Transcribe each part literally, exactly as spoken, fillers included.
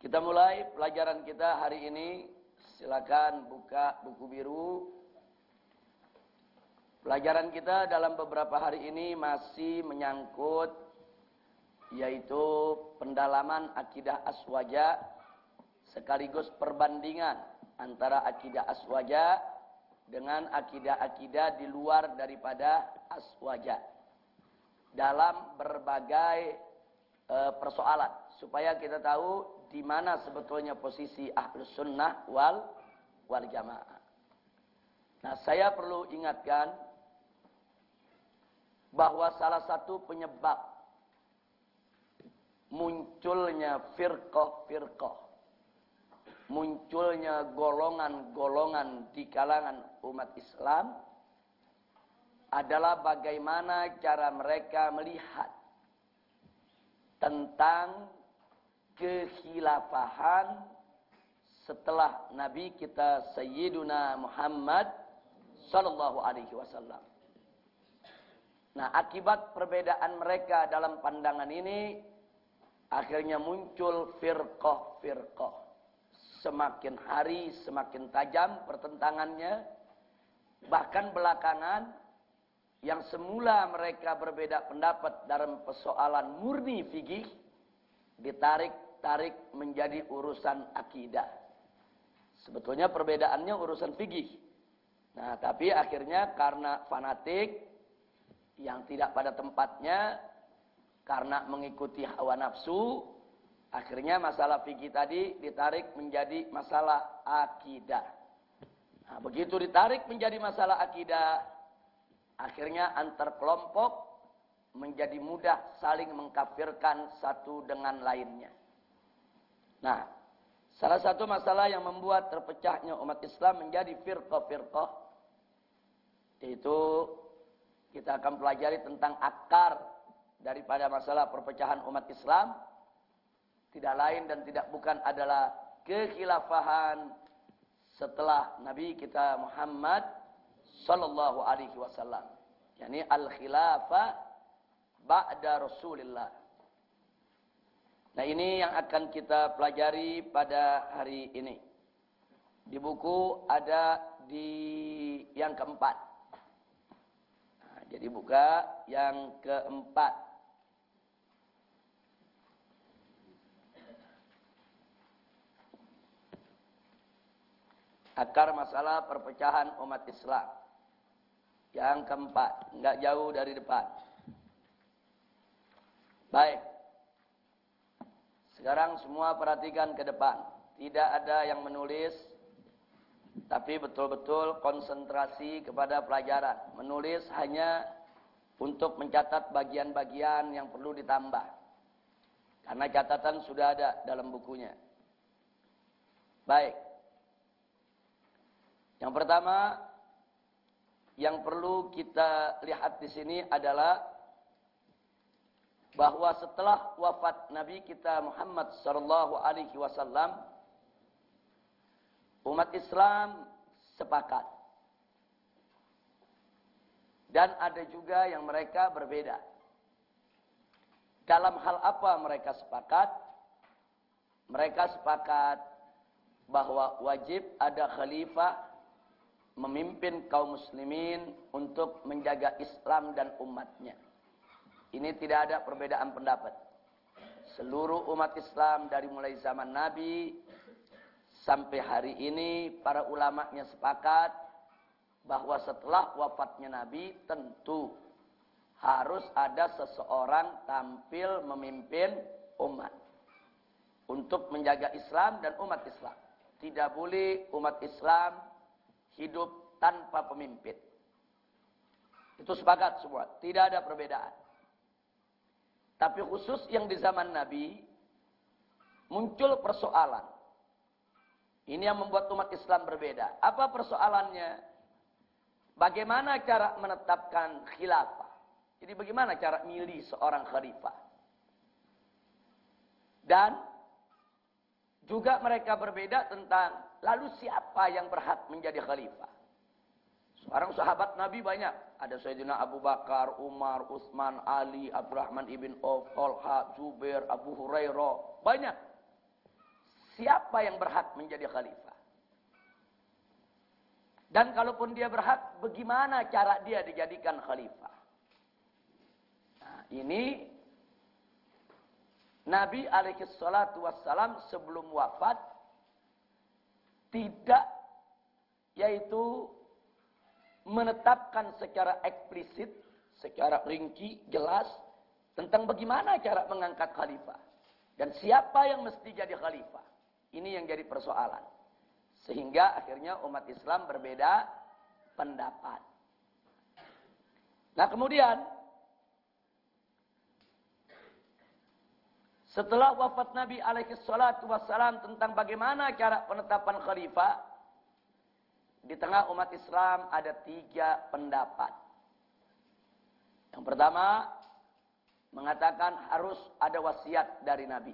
Kita mulai pelajaran kita hari ini. Silakan buka buku biru. Pelajaran kita dalam beberapa hari ini masih menyangkut yaitu pendalaman akidah aswaja sekaligus perbandingan antara akidah aswaja dengan akidah-akidah di luar daripada aswaja dalam berbagai e, persoalan supaya kita tahu di mana sebetulnya posisi ahlus sunnah wal wal jamaah. Nah, saya perlu ingatkan bahwa salah satu penyebab munculnya firqah-firqah, munculnya golongan-golongan di kalangan umat Islam adalah bagaimana cara mereka melihat tentang kekhilafahan setelah Nabi kita Sayyiduna Muhammad sallallahu alaihi wasallam. Nah, akibat perbedaan mereka dalam pandangan ini akhirnya muncul firqah-firqah. Semakin hari semakin tajam pertentangannya. Bahkan belakangan yang semula mereka berbeda pendapat dalam persoalan murni fikih ditarik-tarik menjadi urusan akidah. Sebetulnya perbedaannya urusan fikih. Nah, tapi akhirnya karena fanatik yang tidak pada tempatnya, karena mengikuti hawa nafsu, akhirnya masalah fikih tadi ditarik menjadi masalah akidah. Nah, begitu ditarik menjadi masalah akidah, akhirnya antar kelompok menjadi mudah saling mengkafirkan satu dengan lainnya. Nah, salah satu masalah yang membuat terpecahnya umat Islam menjadi firqah-firqah, yaitu kita akan pelajari tentang akar daripada masalah perpecahan umat Islam. Tidak lain dan tidak bukan adalah kekhilafahan setelah Nabi kita Muhammad sallallahu alaihi wasallam. Yani al-khilafah ba'da Rasulillah. Nah, ini yang akan kita pelajari pada hari ini. Di buku ada di yang keempat. Jadi buka yang keempat. Akar masalah perpecahan umat Islam. Yang keempat. Enggak jauh dari depan. Baik. Sekarang semua perhatikan ke depan. Tidak ada yang menulis. Tapi betul-betul konsentrasi kepada pelajaran. Menulis hanya untuk mencatat bagian-bagian yang perlu ditambah. Karena catatan sudah ada dalam bukunya. Baik. Yang pertama yang perlu kita lihat di sini adalah bahwa setelah wafat Nabi kita Muhammad sallallahu alaihi wasallam, umat Islam sepakat. Dan ada juga yang mereka berbeda. Dalam hal apa mereka sepakat? Mereka sepakat bahwa wajib ada khalifah memimpin kaum muslimin untuk menjaga Islam dan umatnya. Ini tidak ada perbedaan pendapat. Seluruh umat Islam dari mulai zaman Nabi sampai hari ini para ulamanya sepakat bahwa setelah wafatnya Nabi tentu harus ada seseorang tampil memimpin umat untuk menjaga Islam dan umat Islam. Tidak boleh umat Islam hidup tanpa pemimpin. Itu sepakat semua, tidak ada perbedaan. Tapi khusus yang di zaman Nabi muncul persoalan. Ini yang membuat umat Islam berbeda. Apa persoalannya? Bagaimana cara menetapkan khilafah? Jadi bagaimana cara milih seorang khalifah? Dan juga mereka berbeda tentang lalu siapa yang berhak menjadi khalifah? Seorang sahabat Nabi banyak. Ada Sayyidina Abu Bakar, Umar, Utsman, Ali, Abdurrahman ibn Auf, Thalha, Zubair, Abu Hurairah. Banyak. siapa yang berhak menjadi khalifah. Dan kalaupun dia berhak, bagaimana cara dia dijadikan khalifah. Nah, ini Nabi alaihi salatu wassalam sebelum wafat tidak yaitu menetapkan secara eksplisit, secara rinci, jelas tentang bagaimana cara mengangkat khalifah. Dan siapa yang mesti jadi khalifah. Ini yang jadi persoalan. Sehingga akhirnya umat Islam berbeda pendapat. Nah kemudian, setelah wafat Nabi alaihi salatu wassalam tentang bagaimana cara penetapan khalifah, di tengah umat Islam ada tiga pendapat. Yang pertama, mengatakan harus ada wasiat dari Nabi.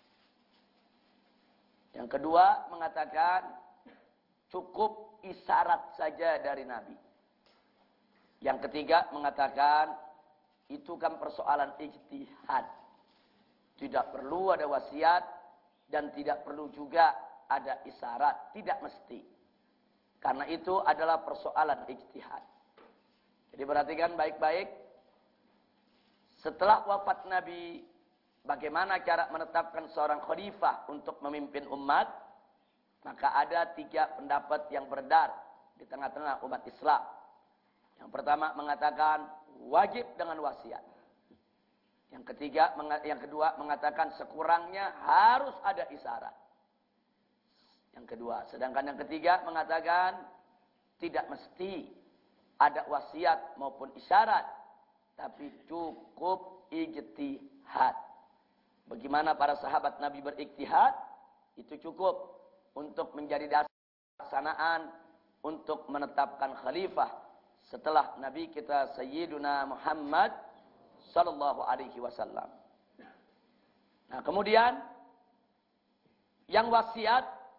Yang kedua, mengatakan cukup isyarat saja dari Nabi. Yang ketiga, mengatakan itu kan persoalan ijtihad. Tidak perlu ada wasiat dan tidak perlu juga ada isyarat. Tidak mesti. Karena itu adalah persoalan ijtihad. Jadi perhatikan baik-baik. Setelah wafat Nabi, bagaimana cara menetapkan seorang khalifah untuk memimpin umat? Maka ada tiga pendapat yang beredar di tengah-tengah umat Islam. Yang pertama mengatakan wajib dengan wasiat. Yang ketiga, yang kedua mengatakan sekurangnya harus ada isyarat. Yang kedua, sedangkan yang ketiga mengatakan tidak mesti ada wasiat maupun isyarat, tapi cukup ijtihad. Bagaimana para sahabat Nabi berijtihad? Itu cukup untuk menjadi dasar pelaksanaan untuk menetapkan khalifah setelah Nabi kita Sayyiduna Muhammad sallallahu alaihi wasallam. Nah, kemudian yang wasiat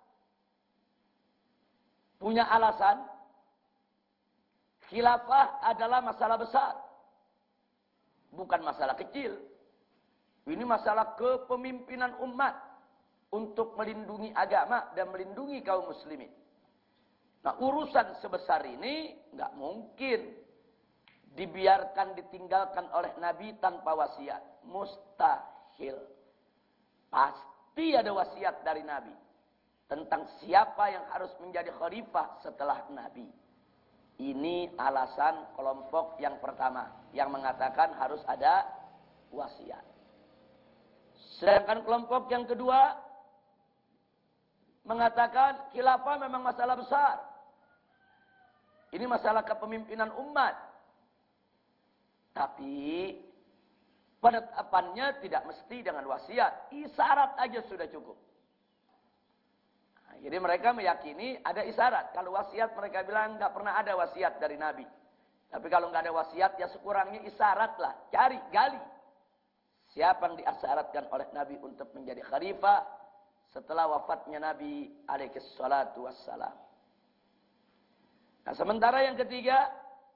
punya alasan khilafah adalah masalah besar. Bukan masalah kecil. Ini masalah kepemimpinan umat untuk melindungi agama dan melindungi kaum muslimin. Nah, urusan sebesar ini nggak mungkin dibiarkan ditinggalkan oleh Nabi tanpa wasiat. Mustahil. Pasti ada wasiat dari Nabi tentang siapa yang harus menjadi khalifah setelah Nabi. Ini alasan kelompok yang pertama yang mengatakan harus ada wasiat. Sedangkan kelompok yang kedua mengatakan khilafah memang masalah besar. Ini masalah kepemimpinan umat. Tapi penetapannya tidak mesti dengan wasiat. Isyarat aja sudah cukup. Nah, jadi mereka meyakini ada isyarat. Kalau wasiat mereka bilang nggak pernah ada wasiat dari Nabi. Tapi kalau nggak ada wasiat ya sekurangnya isyarat lah. Cari, gali. Siapa yang diisyaratkan oleh Nabi untuk menjadi khalifah setelah wafatnya Nabi alaihi salatu wassalam. Nah, sementara yang ketiga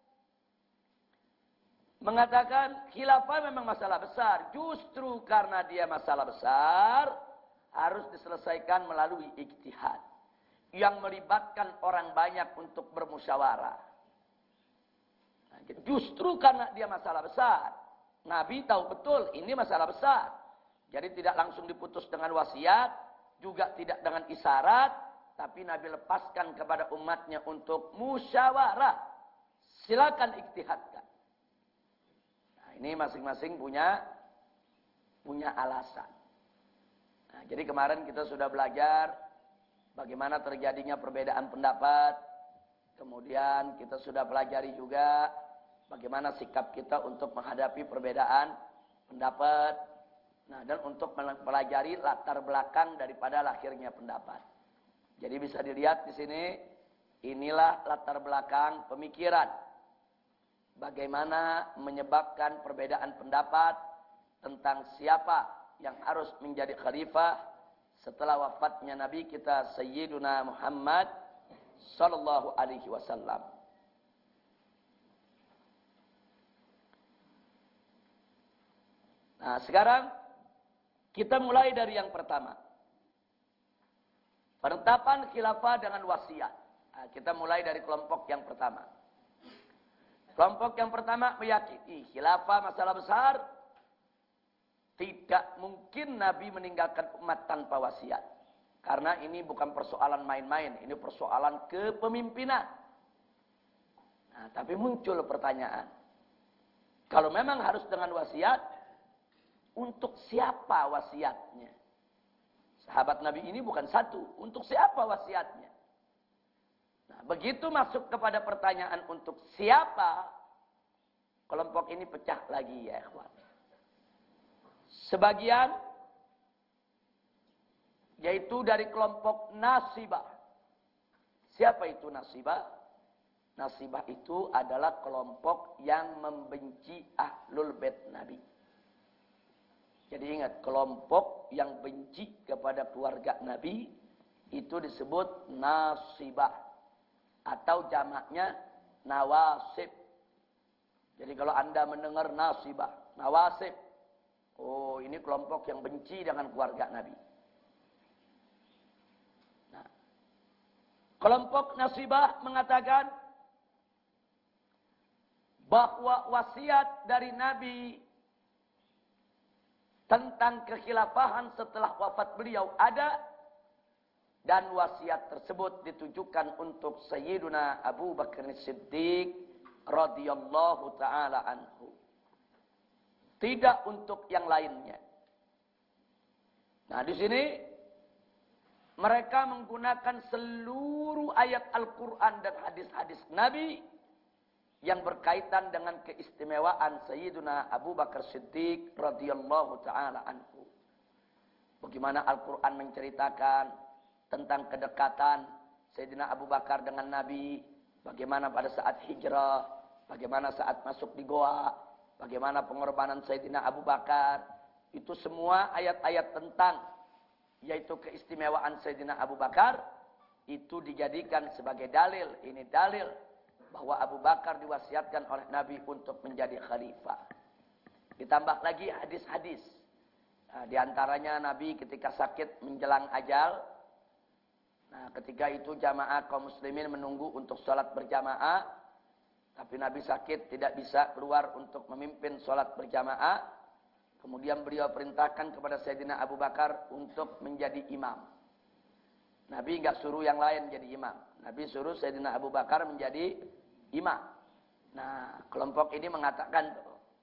mengatakan khilafah memang masalah besar. Justru karena dia masalah besar, harus diselesaikan melalui ijtihad. Yang melibatkan orang banyak untuk bermusyawarah. Nah, justru karena dia masalah besar. Nabi tahu betul ini masalah besar. Jadi tidak langsung diputus dengan wasiat. Juga tidak dengan isyarat. Tapi Nabi lepaskan kepada umatnya untuk musyawarah. Silakan ijtihadkan. Ini masing-masing punya punya alasan. Nah, jadi kemarin kita sudah belajar bagaimana terjadinya perbedaan pendapat. Kemudian kita sudah pelajari juga bagaimana sikap kita untuk menghadapi perbedaan pendapat. Nah, dan untuk mempelajari latar belakang daripada lahirnya pendapat. Jadi bisa dilihat di sini, inilah latar belakang pemikiran. Bagaimana menyebabkan perbedaan pendapat tentang siapa yang harus menjadi khalifah setelah wafatnya Nabi kita Sayyiduna Muhammad sallallahu alaihi wasallam. Nah, sekarang kita mulai dari yang pertama. Penetapan khilafah dengan wasiat. Nah, kita mulai dari kelompok yang pertama. Kelompok yang pertama meyakini khilafah masalah besar. Tidak mungkin Nabi meninggalkan umat tanpa wasiat. Karena ini bukan persoalan main-main. Ini persoalan kepemimpinan. Nah, tapi muncul pertanyaan. Kalau memang harus dengan wasiat, untuk siapa wasiatnya? Sahabat Nabi ini bukan satu. Untuk siapa wasiatnya? Nah, begitu masuk kepada pertanyaan untuk siapa, kelompok ini pecah lagi ya ikhwan. Sebagian, yaitu dari kelompok Nasibah. Siapa itu Nasibah? Nasibah itu adalah kelompok yang membenci Ahlul Bait Nabi. Jadi ingat, kelompok yang benci kepada keluarga Nabi itu disebut Nasibah. Atau jamaknya Nawasib. Jadi kalau Anda mendengar Nasibah, Nawasib, oh ini kelompok yang benci dengan keluarga Nabi. Nah, kelompok Nasibah mengatakan bahwa wasiat dari Nabi tentang kekhilafahan setelah wafat beliau ada, dan wasiat tersebut ditujukan untuk Sayyiduna Abu Bakar Siddiq radhiyallahu taala anhu. Tidak untuk yang lainnya. Nah, di sini mereka menggunakan seluruh ayat Al-Quran dan hadis-hadis Nabi yang berkaitan dengan keistimewaan Sayyiduna Abu Bakar Siddiq radhiyallahu taala anhu. Bagaimana Al-Quran menceritakan tentang kedekatan Sayyidina Abu Bakar dengan Nabi, bagaimana pada saat hijrah, bagaimana saat masuk di goa, bagaimana pengorbanan Sayyidina Abu Bakar. Itu semua ayat-ayat tentang yaitu keistimewaan Sayyidina Abu Bakar itu dijadikan sebagai dalil. Ini dalil bahwa Abu Bakar diwasiatkan oleh Nabi untuk menjadi khalifah. Ditambah lagi hadis-hadis. Nah, di antaranya Nabi ketika sakit menjelang ajal. Nah, ketika itu jamaah kaum muslimin menunggu untuk sholat berjamaah. Tapi Nabi sakit, tidak bisa keluar untuk memimpin sholat berjamaah. Kemudian beliau perintahkan kepada Sayyidina Abu Bakar untuk menjadi imam. Nabi enggak suruh yang lain jadi imam. Nabi suruh Sayyidina Abu Bakar menjadi imam. Nah, kelompok ini mengatakan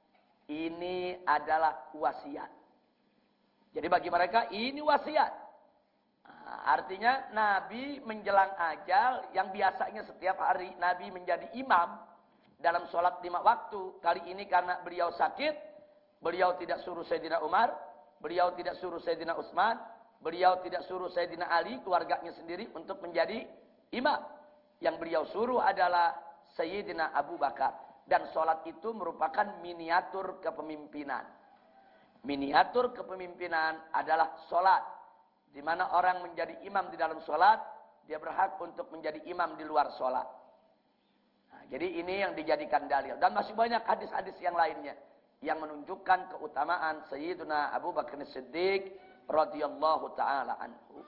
ini adalah wasiat. Jadi bagi mereka ini wasiat. Nah, artinya Nabi menjelang ajal yang biasanya setiap hari Nabi menjadi imam dalam sholat lima waktu. Kali ini karena beliau sakit, beliau tidak suruh Sayyidina Umar, beliau tidak suruh Sayyidina Utsman, beliau tidak suruh Sayyidina Ali, keluarganya sendiri untuk menjadi imam. Yang beliau suruh adalah Sayyidina Abu Bakar. Dan sholat itu merupakan miniatur kepemimpinan. Miniatur kepemimpinan adalah sholat. Di mana orang menjadi imam di dalam sholat, dia berhak untuk menjadi imam di luar sholat. Nah, jadi ini yang dijadikan dalil. Dan masih banyak hadis-hadis yang lainnya yang menunjukkan keutamaan Sayyiduna Abu Bakar Siddiq radhiyallahu taala anhu.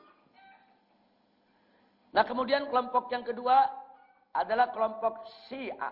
Nah, kemudian kelompok yang kedua adalah kelompok Syiah.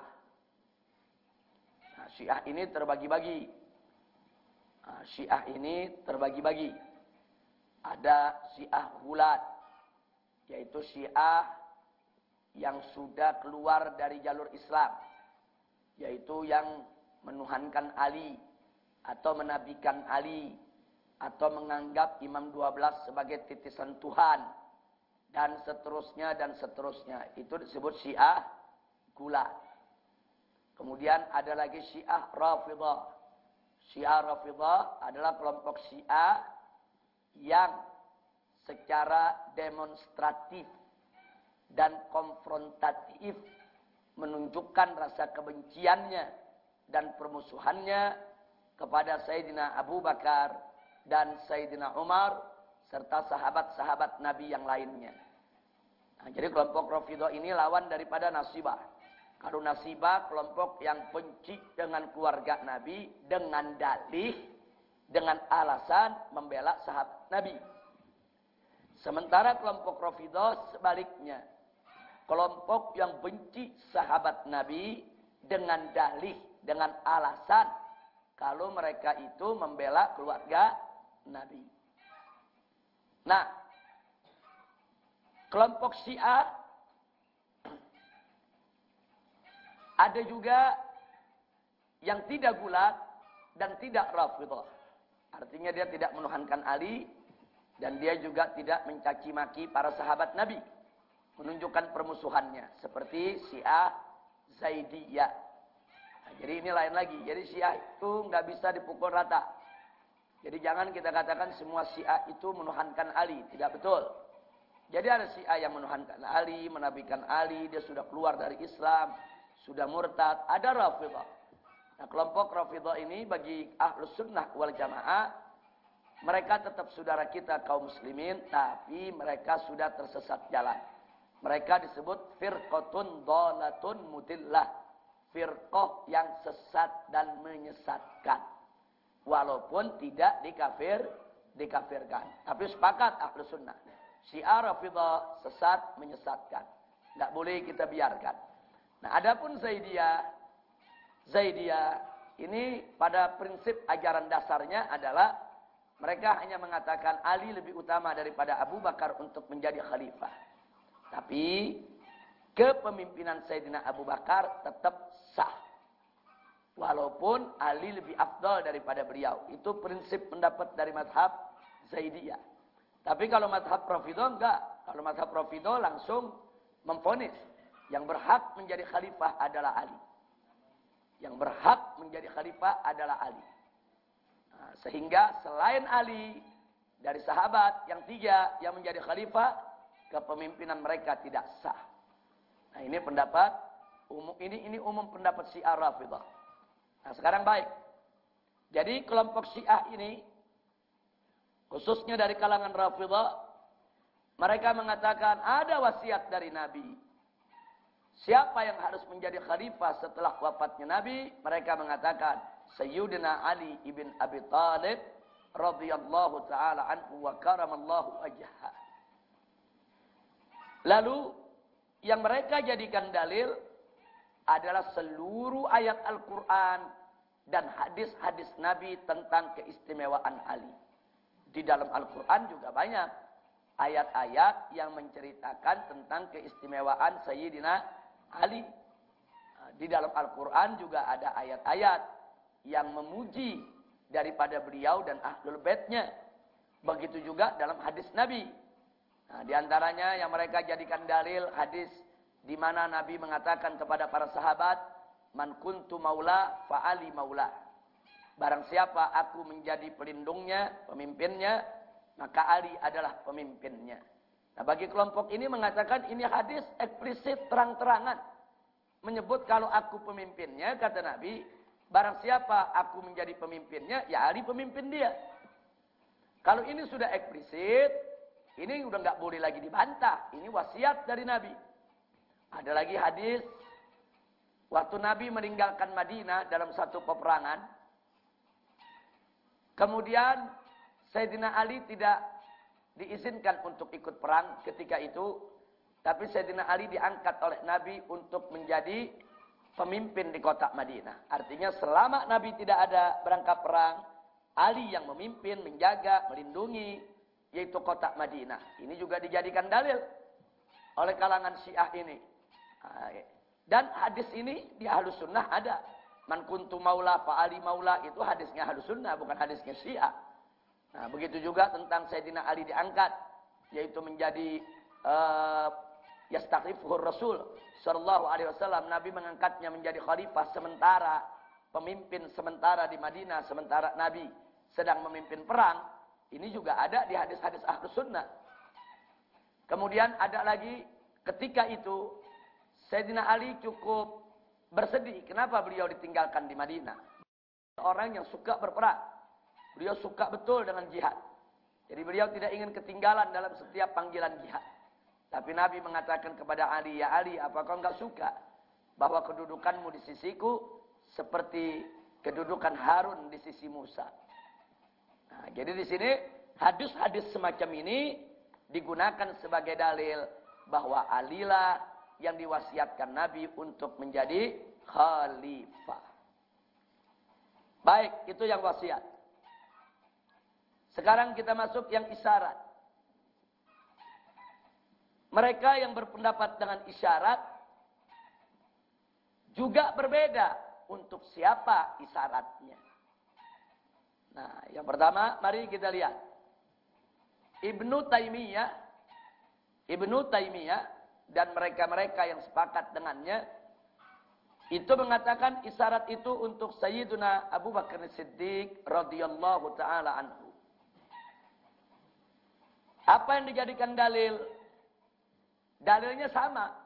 Nah, Syiah ini terbagi-bagi. Nah, Syiah ini terbagi-bagi. Ada Syiah Gulat, yaitu Syiah yang sudah keluar dari jalur Islam, yaitu yang menuhankan Ali, atau menabikan Ali, atau menganggap Imam dua belas sebagai titisan Tuhan, dan seterusnya, dan seterusnya. Itu disebut Syiah Gulat. Kemudian ada lagi Syiah Rafidah. Syiah Rafidah adalah kelompok Syiah yang secara demonstratif dan konfrontatif menunjukkan rasa kebenciannya dan permusuhannya kepada Sayyidina Abu Bakar dan Sayyidina Umar serta sahabat-sahabat Nabi yang lainnya. Nah, jadi kelompok Rafidah ini lawan daripada Nasibah. Kalau Nasibah kelompok yang benci dengan keluarga Nabi dengan dalih, dengan alasan membela sahabat Nabi. Sementara kelompok Rafidhah sebaliknya. Kelompok yang benci sahabat Nabi dengan dalih, dengan alasan kalau mereka itu membela keluarga Nabi. Nah, kelompok Syiah ada juga yang tidak gulat dan tidak Rafidhah. Artinya dia tidak menuhankan Ali dan dia juga tidak mencaci maki para sahabat Nabi. Menunjukkan permusuhannya seperti Syiah Zaidiyah. Nah, jadi ini lain lagi. Jadi Syiah itu nggak bisa dipukul rata. Jadi jangan kita katakan semua Syiah itu menuhankan Ali, tidak betul. Jadi ada Syiah yang menuhankan Ali, menabikan Ali, dia sudah keluar dari Islam, sudah murtad. Ada Rafidhah. Nah, kelompok Rafidhah ini bagi Ahlus Sunnah wal Jamaah, mereka tetap saudara kita kaum muslimin, tapi mereka sudah tersesat jalan. Mereka disebut firqatun dhalatun mudillah. Firqah yang sesat dan menyesatkan. Walaupun tidak dikafir, dikafirkan. Tapi sepakat Ahlus Sunnah. Syiah Rafidhah sesat menyesatkan. Tidak boleh kita biarkan. Nah, adapun Zaidiyah, Zaidiyah ini pada prinsip ajaran dasarnya adalah mereka hanya mengatakan Ali lebih utama daripada Abu Bakar untuk menjadi khalifah. Tapi kepemimpinan Sayyidina Abu Bakar tetap sah. Walaupun Ali lebih afdal daripada beliau. Itu prinsip pendapat dari mazhab Zaidiyah. Tapi kalau mazhab Rafidhah enggak. Kalau mazhab Rafidhah langsung memvonis yang berhak menjadi khalifah adalah Ali. Yang berhak menjadi khalifah adalah Ali. Nah, sehingga selain Ali, dari sahabat yang tiga yang menjadi khalifah, kepemimpinan mereka tidak sah. Nah, ini pendapat umum, ini ini umum pendapat Syiah Rafidhah. Nah, sekarang baik. Jadi kelompok Syiah ini, khususnya dari kalangan Rafidhah, mereka mengatakan ada wasiat dari Nabi. Siapa yang harus menjadi khalifah setelah wafatnya Nabi? Mereka mengatakan Sayyidina Ali ibn Abi Thalib radhiyallahu taala anhu wa karamallahu wajhah. Lalu yang mereka jadikan dalil adalah seluruh ayat Al-Quran dan hadis-hadis Nabi tentang keistimewaan Ali. Di dalam Al-Quran juga banyak ayat-ayat yang menceritakan tentang keistimewaan Sayyidina Ali. Di dalam Al-Quran juga ada ayat-ayat yang memuji daripada beliau dan Ahlul Baitnya. Begitu juga dalam hadis Nabi. Nah, di antaranya yang mereka jadikan dalil hadis di mana Nabi mengatakan kepada para sahabat, "Man kuntu maula fa Ali maula." Barang siapa aku menjadi pelindungnya, pemimpinnya, maka Ali adalah pemimpinnya. Nah, bagi kelompok ini mengatakan ini hadis eksplisit terang-terangan menyebut kalau aku pemimpinnya, kata Nabi, barang siapa aku menjadi pemimpinnya, ya Ali pemimpin dia. Kalau ini sudah eksplisit, ini udah nggak boleh lagi dibantah. Ini wasiat dari Nabi. Ada lagi hadis waktu Nabi meninggalkan Madinah dalam satu peperangan. Kemudian Sayyidina Ali tidak diizinkan untuk ikut perang ketika itu. Tapi Sayyidina Ali diangkat oleh Nabi untuk menjadi pemimpin di kota Madinah. Artinya selama Nabi tidak ada berangkat perang, Ali yang memimpin, menjaga, melindungi, yaitu kota Madinah. Ini juga dijadikan dalil oleh kalangan Syiah ini. Dan hadis ini di Ahlus Sunnah ada. Man kuntu maula fa Ali maula, itu hadisnya Ahlus Sunnah, bukan hadisnya Syiah. Nah, begitu juga tentang Sayyidina Ali diangkat, yaitu menjadi uh, yastakhlifuhur Rasul sallallahu alaihi wasallam. Nabi mengangkatnya menjadi khalifah sementara, pemimpin sementara di Madinah, sementara Nabi sedang memimpin perang. Ini juga ada di hadis-hadis Ahlus Sunnah. Kemudian ada lagi ketika itu Sayyidina Ali cukup bersedih. Kenapa beliau ditinggalkan di Madinah? Orang yang suka berperang. Beliau suka betul dengan jihad. Jadi beliau tidak ingin ketinggalan dalam setiap panggilan jihad. Tapi Nabi mengatakan kepada Ali, ya Ali, apakah enggak suka bahwa kedudukanmu di sisiku seperti kedudukan Harun di sisi Musa? Nah, jadi di sini hadis-hadis semacam ini digunakan sebagai dalil bahwa Alilah yang diwasiatkan Nabi untuk menjadi khalifah. Baik, itu yang wasiat. Sekarang kita masuk yang isyarat. Mereka yang berpendapat dengan isyarat juga berbeda untuk siapa isyaratnya. Nah, yang pertama, mari kita lihat. Ibnu Taimiyah, Ibnu Taimiyah dan mereka-mereka yang sepakat dengannya, itu mengatakan isyarat itu untuk Sayyiduna Abu Bakar Siddiq radhiyallahu ta'ala anhu. Apa yang dijadikan dalil? Dalilnya sama.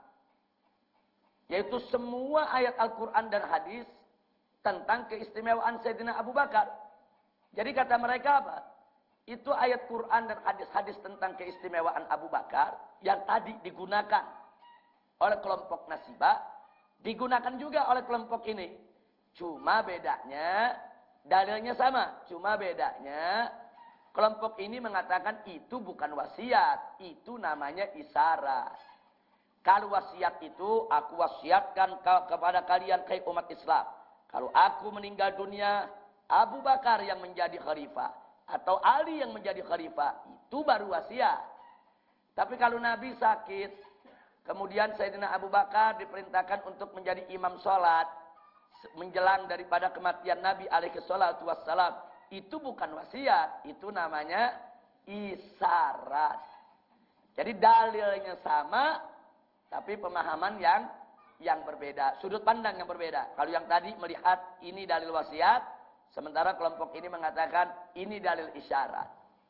Yaitu semua ayat Al-Quran dan hadis tentang keistimewaan Sayyidina Abu Bakar. Jadi kata mereka apa? Itu ayat Quran dan hadis-hadis tentang keistimewaan Abu Bakar yang tadi digunakan oleh kelompok Nasibah, digunakan juga oleh kelompok ini. Cuma bedanya, dalilnya sama. Cuma bedanya, kelompok ini mengatakan itu bukan wasiat, itu namanya isyarat. Kalau wasiat itu, aku wasiatkan ke kepada kalian kayak umat Islam. Kalau aku meninggal dunia, Abu Bakar yang menjadi khalifah. Atau Ali yang menjadi khalifah. Itu baru wasiat. Tapi kalau Nabi sakit, kemudian Sayyidina Abu Bakar diperintahkan untuk menjadi imam sholat. Menjelang daripada kematian Nabi alaihi salatu wassalam. Itu bukan wasiat. Itu namanya isyarat. Jadi dalilnya sama, tapi pemahaman yang yang berbeda. Sudut pandang yang berbeda. Kalau yang tadi melihat ini dalil wasiat, sementara kelompok ini mengatakan ini dalil isyarat.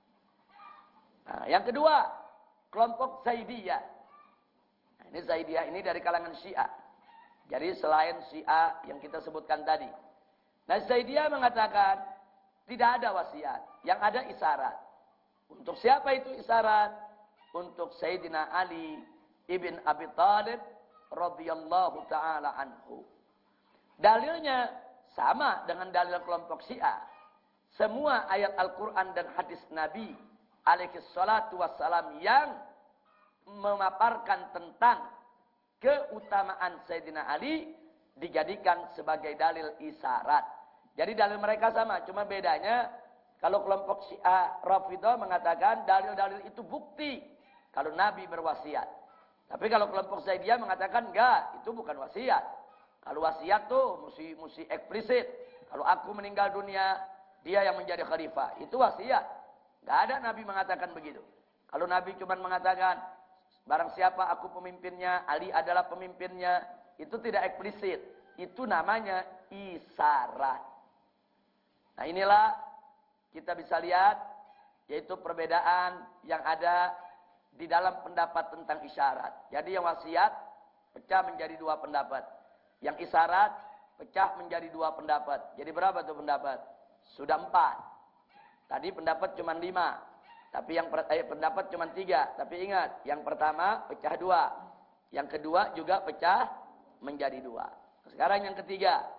Nah, yang kedua, kelompok Zaidiyah. Nah, ini Zaidiyah ini dari kalangan Syiah. Jadi selain Syiah yang kita sebutkan tadi. Nah, Zaidiyah mengatakan tidak ada wasiat, yang ada isyarat. Untuk siapa itu isyarat? Untuk Sayyidina Ali ibn Abi Thalib radhiyallahu taala anhu. Dalilnya sama dengan dalil kelompok Syiah. Semua ayat Al-Quran dan hadis Nabi alaihi salatu wassalam yang memaparkan tentang keutamaan Sayyidina Ali dijadikan sebagai dalil isyarat. Jadi dalil mereka sama, cuma bedanya kalau kelompok Syiah Rafidhah mengatakan dalil-dalil itu bukti kalau Nabi berwasiat. Tapi kalau kelompok Zaidiyah mengatakan enggak, itu bukan wasiat. Kalau wasiat tuh mesti mesti eksplisit. Kalau aku meninggal dunia, dia yang menjadi khalifah. Itu wasiat. Enggak ada Nabi mengatakan begitu. Kalau Nabi cuma mengatakan barang siapa aku pemimpinnya, Ali adalah pemimpinnya, itu tidak eksplisit. Itu namanya isyarat. Nah, inilah kita bisa lihat yaitu perbedaan yang ada di dalam pendapat tentang isyarat. Jadi yang wasiat pecah menjadi dua pendapat. Yang isyarat pecah menjadi dua pendapat. Jadi berapa tuh pendapat? Sudah empat. Tadi pendapat cuma lima. Tapi yang eh, pendapat cuma tiga. Tapi ingat, yang pertama pecah dua. Yang kedua juga pecah menjadi dua. Sekarang yang ketiga.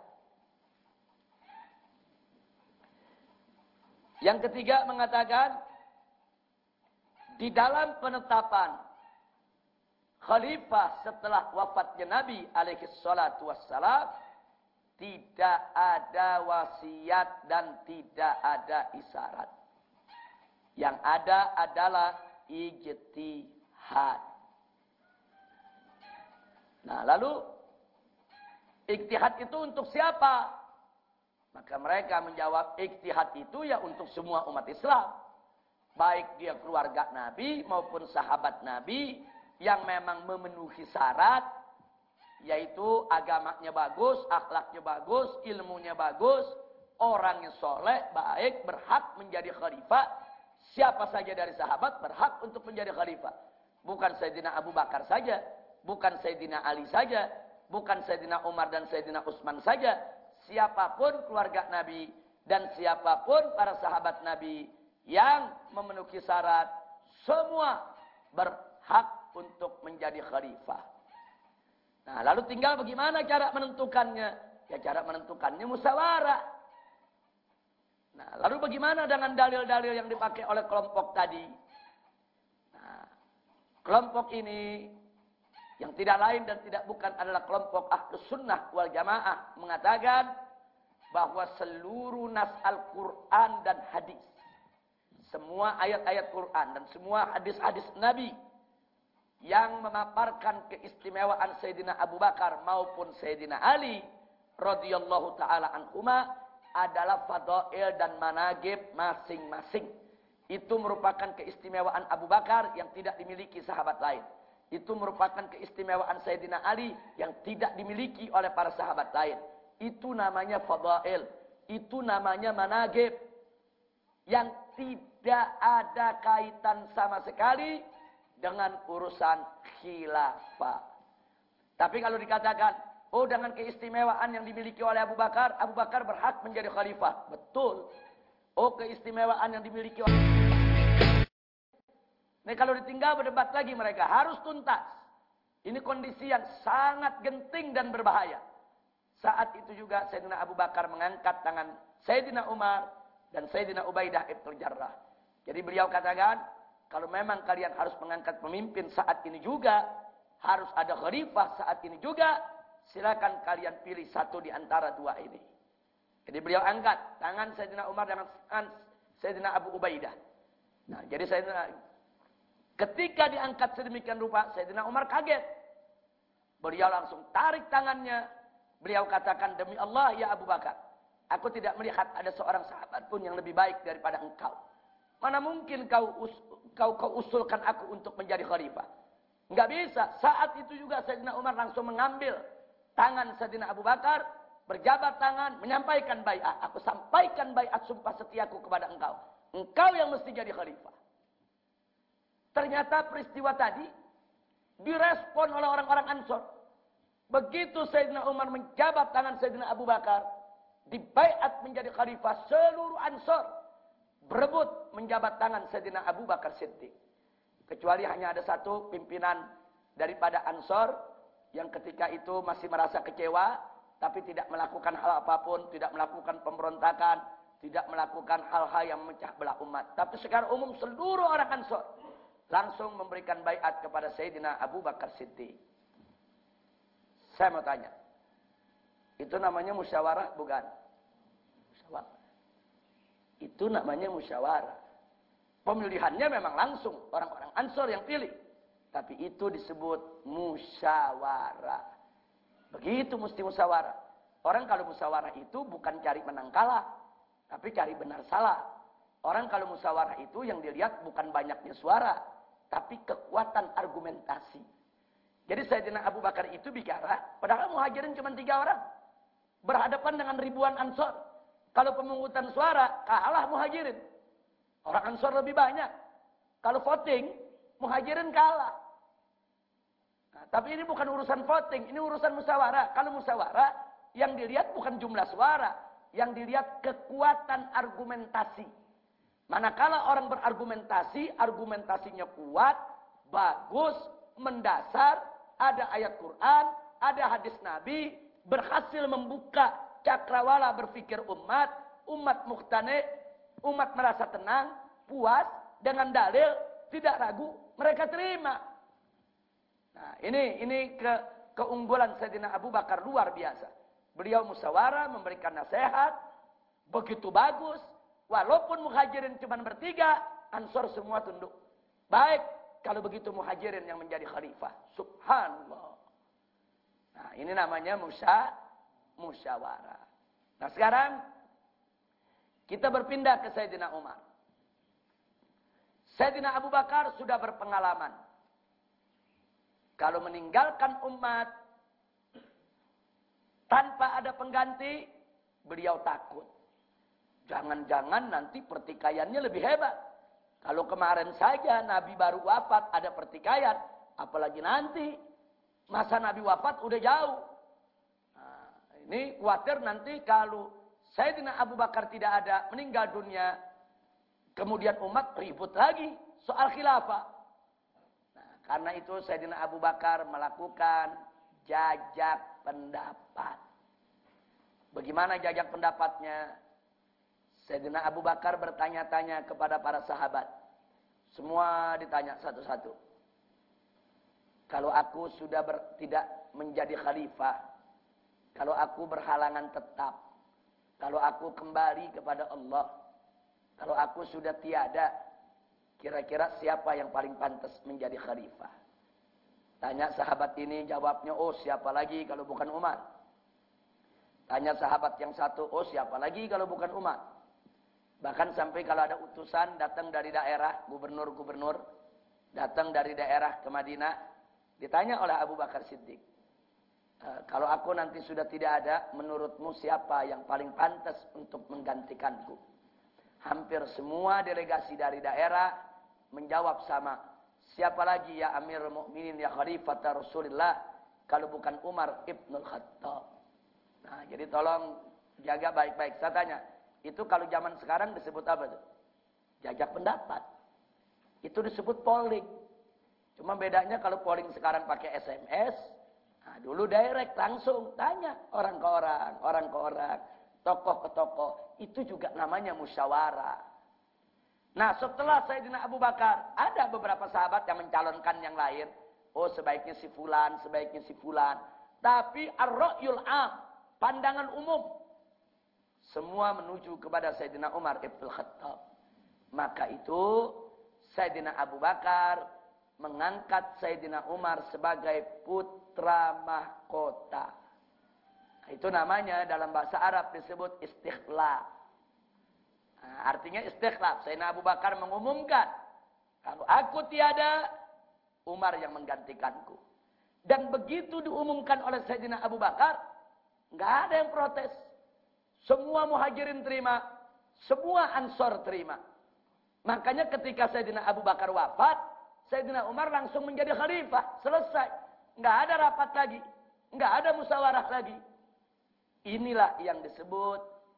Yang ketiga mengatakan di dalam penetapan khalifah setelah wafatnya Nabi alaihi salatu wassalam, tidak ada wasiat dan tidak ada isyarat. Yang ada adalah ijtihad. Nah, lalu ijtihad itu untuk siapa? Maka mereka menjawab ijtihad itu ya untuk semua umat Islam. Baik dia keluarga Nabi maupun sahabat Nabi yang memang memenuhi syarat, yaitu agamanya bagus, akhlaknya bagus, ilmunya bagus, orangnya soleh, baik, berhak menjadi khalifah. Siapa saja dari sahabat berhak untuk menjadi khalifah. Bukan Sayyidina Abu Bakar saja, bukan Sayyidina Ali saja, bukan Sayyidina Umar dan Sayyidina Utsman saja. Siapapun keluarga Nabi dan siapapun para sahabat Nabi yang memenuhi syarat, semua berhak untuk menjadi khalifah. Nah, lalu tinggal bagaimana cara menentukannya? Ya, cara menentukannya musyawarah. Nah, lalu bagaimana dengan dalil-dalil yang dipakai oleh kelompok tadi? Nah, Kelompok ini yang tidak lain dan tidak bukan adalah kelompok Ahlus Sunnah wal Jamaah mengatakan bahwa seluruh nas Al-Quran dan hadis, semua ayat-ayat Quran dan semua hadis-hadis Nabi yang memaparkan keistimewaan Sayyidina Abu Bakar maupun Sayyidina Ali radhiyallahu taala anhuma adalah fadail dan managib masing-masing. Itu merupakan keistimewaan Abu Bakar yang tidak dimiliki sahabat lain. Itu merupakan keistimewaan Sayyidina Ali yang tidak dimiliki oleh para sahabat lain. Itu namanya fadail. Itu namanya managib. Yang tidak ada kaitan sama sekali dengan urusan khilafah. Tapi kalau dikatakan, oh dengan keistimewaan yang dimiliki oleh Abu Bakar, Abu Bakar berhak menjadi khalifah. Betul. Oh keistimewaan yang dimiliki oleh... Nah kalau ditinggal berdebat lagi mereka, harus tuntas. Ini kondisi yang sangat genting dan berbahaya. Saat itu juga Sayyidina Abu Bakar mengangkat tangan Sayyidina Umar dan Sayyidina Ubaidah ibn Jarrah. Jadi beliau katakan, kalau memang kalian harus mengangkat pemimpin saat ini juga, harus ada khalifah saat ini juga, silakan kalian pilih satu di antara dua ini. Jadi beliau angkat tangan Sayyidina Umar dengan tangan Sayyidina Abu Ubaidah. Nah, jadi Sayyidina, ketika diangkat sedemikian rupa, Sayyidina Umar kaget. Beliau langsung tarik tangannya. Beliau katakan, demi Allah ya Abu Bakar, aku tidak melihat ada seorang sahabat pun yang lebih baik daripada engkau. Mana mungkin kau, us, kau, kau usulkan aku untuk menjadi khalifah? Enggak bisa. Saat itu juga Sayyidina Umar langsung mengambil tangan Sayyidina Abu Bakar, berjabat tangan, menyampaikan baiat. Aku sampaikan baiat sumpah setiaku kepada engkau. Engkau yang mesti jadi khalifah. Ternyata peristiwa tadi direspon oleh orang-orang Ansor. Begitu Sayyidina Umar menjabat tangan Sayyidina Abu Bakar, dibaiat menjadi khalifah, seluruh Ansor berebut menjabat tangan Sayyidina Abu Bakar Siddiq. Kecuali hanya ada satu pimpinan daripada Ansor yang ketika itu masih merasa kecewa, tapi tidak melakukan hal apapun, tidak melakukan pemberontakan, tidak melakukan hal-hal yang memecah belah umat. Tapi secara umum seluruh orang Ansor langsung memberikan baiat kepada Sayyidina Abu Bakar Siddiq. Saya mau tanya, itu namanya musyawarah bukan? Musyawarah. Itu namanya musyawarah. Pemilihannya memang langsung orang-orang Ansor yang pilih. Tapi itu disebut musyawarah. Begitu mesti musyawarah. Orang kalau musyawarah itu bukan cari menang kalah, tapi cari benar salah. Orang kalau musyawarah itu yang dilihat bukan banyaknya suara, tapi kekuatan argumentasi. Jadi Sayyidina Abu Bakar itu bicara, padahal muhajirin cuma tiga orang. Berhadapan dengan ribuan Ansor. Kalau pemungutan suara, kalah muhajirin. Orang Ansor lebih banyak. Kalau voting, muhajirin kalah. Nah, tapi ini bukan urusan voting, ini urusan musyawarah. Kalau musyawarah, yang dilihat bukan jumlah suara. Yang dilihat kekuatan argumentasi. Manakala orang berargumentasi, argumentasinya kuat, bagus, mendasar, ada ayat Quran, ada hadis Nabi, berhasil membuka cakrawala berpikir umat, umat muhtane, umat merasa tenang, puas, dengan dalil, tidak ragu, mereka terima. Nah, ini ini ke, keunggulan Sayyidina Abu Bakar luar biasa. Beliau musyawarah, memberikan nasihat, begitu bagus, walaupun muhajirin cuma bertiga, Ansor semua tunduk. Baik, kalau begitu muhajirin yang menjadi khalifah. Subhanallah. Nah, ini namanya musya, musyawarah. Nah, sekarang kita berpindah ke Sayyidina Umar. Sayyidina Abu Bakar sudah berpengalaman. Kalau meninggalkan umat tanpa ada pengganti, beliau takut. Jangan-jangan nanti pertikaiannya lebih hebat. Kalau kemarin saja Nabi baru wafat ada pertikaian, apalagi nanti masa Nabi wafat udah jauh. Nah, ini khawatir nanti kalau Sayyidina Abu Bakar tidak ada, meninggal dunia, kemudian umat ribut lagi soal khilafah. Nah, karena itu Sayyidina Abu Bakar melakukan jajak pendapat. Bagaimana jajak pendapatnya? Sayyidina Abu Bakar bertanya-tanya kepada para sahabat. Semua ditanya satu-satu. kalau aku sudah ber, tidak menjadi khalifah, kalau aku berhalangan tetap, kalau aku kembali kepada Allah, kalau aku sudah tiada, kira-kira siapa yang paling pantas menjadi khalifah? Tanya sahabat ini, jawabnya, oh siapa lagi kalau bukan Umar. Tanya sahabat yang satu, oh siapa lagi kalau bukan Umar. Bahkan sampai kalau ada utusan datang dari daerah, gubernur-gubernur, datang dari daerah ke Madinah, ditanya oleh Abu Bakar Siddiq, e, kalau aku nanti sudah tidak ada, menurutmu siapa yang paling pantas untuk menggantikanku? Hampir semua delegasi dari daerah menjawab sama, siapa lagi ya Amirul Mukminin ya Khalifah Rasulullah kalau bukan Umar Ibnul Khattab. Nah, jadi tolong jaga baik-baik. Saya tanya, itu kalau zaman sekarang disebut apa tuh? Jajak pendapat. Itu disebut polling. Cuma bedanya kalau polling sekarang pakai S M S, nah dulu direct langsung tanya orang ke orang, orang ke orang, tokoh ke tokoh. Itu juga namanya musyawarah. Nah, setelah Sayyidina Abu Bakar, ada beberapa sahabat yang mencalonkan yang lain. Oh, sebaiknya si fulan, sebaiknya si fulan. Tapi ar-ra'yul 'am, pandangan umum, semua menuju kepada Sayyidina Umar Ibn Khattab. Maka itu Sayyidina Abu Bakar mengangkat Sayyidina Umar sebagai putra mahkota. Itu namanya dalam bahasa Arab disebut istikhlaf. Nah, artinya istikhlaf. Sayyidina Abu Bakar mengumumkan, kalau aku tiada, Umar yang menggantikanku. Dan begitu diumumkan oleh Sayyidina Abu Bakar, nggak ada yang protes. Semua muhajirin terima, semua ansor terima. Makanya ketika Sayyidina Abu Bakar wafat, Sayyidina Umar langsung menjadi khalifah. Selesai. Nggak ada rapat lagi. Nggak ada musyawarah lagi. Inilah yang disebut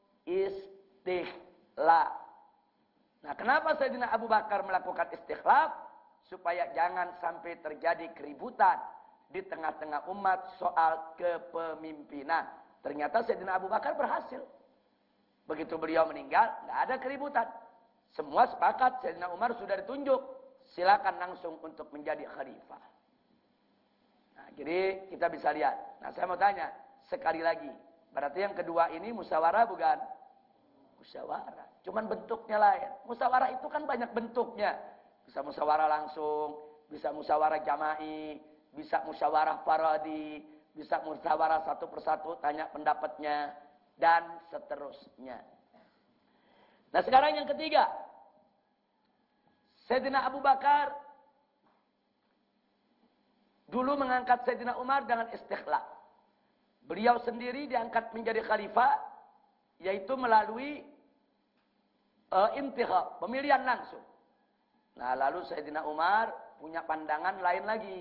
istikhlaf. Nah, kenapa Sayyidina Abu Bakar melakukan istikhlaf? Supaya jangan sampai terjadi keributan di tengah-tengah umat soal kepemimpinan. Ternyata Sayyidina Abu Bakar berhasil. Begitu beliau meninggal, nggak ada keributan. Semua sepakat, Sayyidina Umar sudah ditunjuk. Silakan langsung untuk menjadi khalifah. Nah, jadi kita bisa lihat. Nah, saya mau tanya, sekali lagi. Berarti yang kedua ini musyawarah bukan? Musyawarah. Cuman bentuknya lain. Musyawarah itu kan banyak bentuknya. Bisa musyawarah langsung, bisa musyawarah jama'i, bisa musyawarah faradi, bisa musyawarah satu persatu tanya pendapatnya, dan seterusnya. Nah, sekarang yang ketiga. Sayyidina Abu Bakar dulu mengangkat Sayyidina Umar dengan istikhlaf. Beliau sendiri diangkat menjadi khalifah, yaitu melalui uh, intikhab, pemilihan langsung. Nah, lalu Sayyidina Umar punya pandangan lain lagi.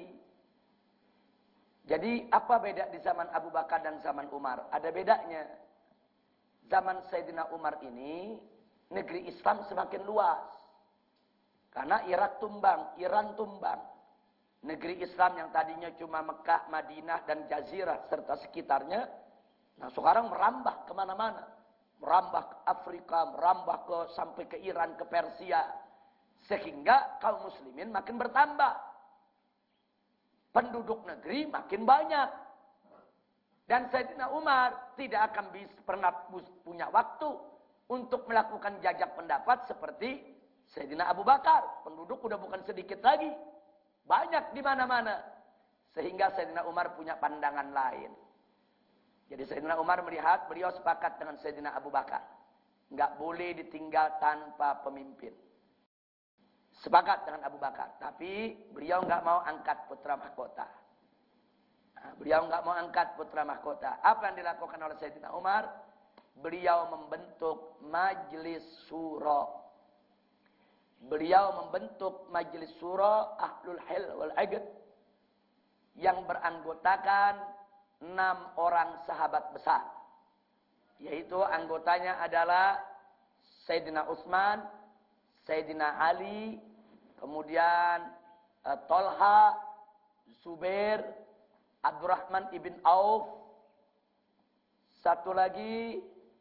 Jadi apa beda di zaman Abu Bakar dan zaman Umar? Ada bedanya. Zaman Sayyidina Umar ini, negeri Islam semakin luas. Karena Irak tumbang, Iran tumbang. Negeri Islam yang tadinya cuma Mekah, Madinah, dan Jazirah serta sekitarnya, nah sekarang merambah kemana-mana. Merambah ke Afrika, merambah ke sampai ke Iran, ke Persia. Sehingga kaum muslimin makin bertambah. Penduduk negeri makin banyak. Dan Sayyidina Umar tidak akan bisa pernah punya waktu untuk melakukan jajak pendapat seperti Sayyidina Abu Bakar. Penduduk udah bukan sedikit lagi. Banyak di mana-mana. Sehingga Sayyidina Umar punya pandangan lain. Jadi Sayyidina Umar melihat, beliau sepakat dengan Sayyidina Abu Bakar. Nggak boleh ditinggal tanpa pemimpin. Sepakat dengan Abu Bakar. Tapi beliau nggak mau angkat putra mahkota. Nah, beliau nggak mau angkat putra mahkota. Apa yang dilakukan oleh Sayyidina Umar? Beliau membentuk Majlis Syura. Beliau membentuk Majelis Syura Ahlul Hil wal Aqd yang beranggotakan enam orang sahabat besar. Yaitu anggotanya adalah Sayyidina Utsman, Sayyidina Ali, kemudian uh, Tolha, Zubair, Abdurrahman ibn Auf, satu lagi,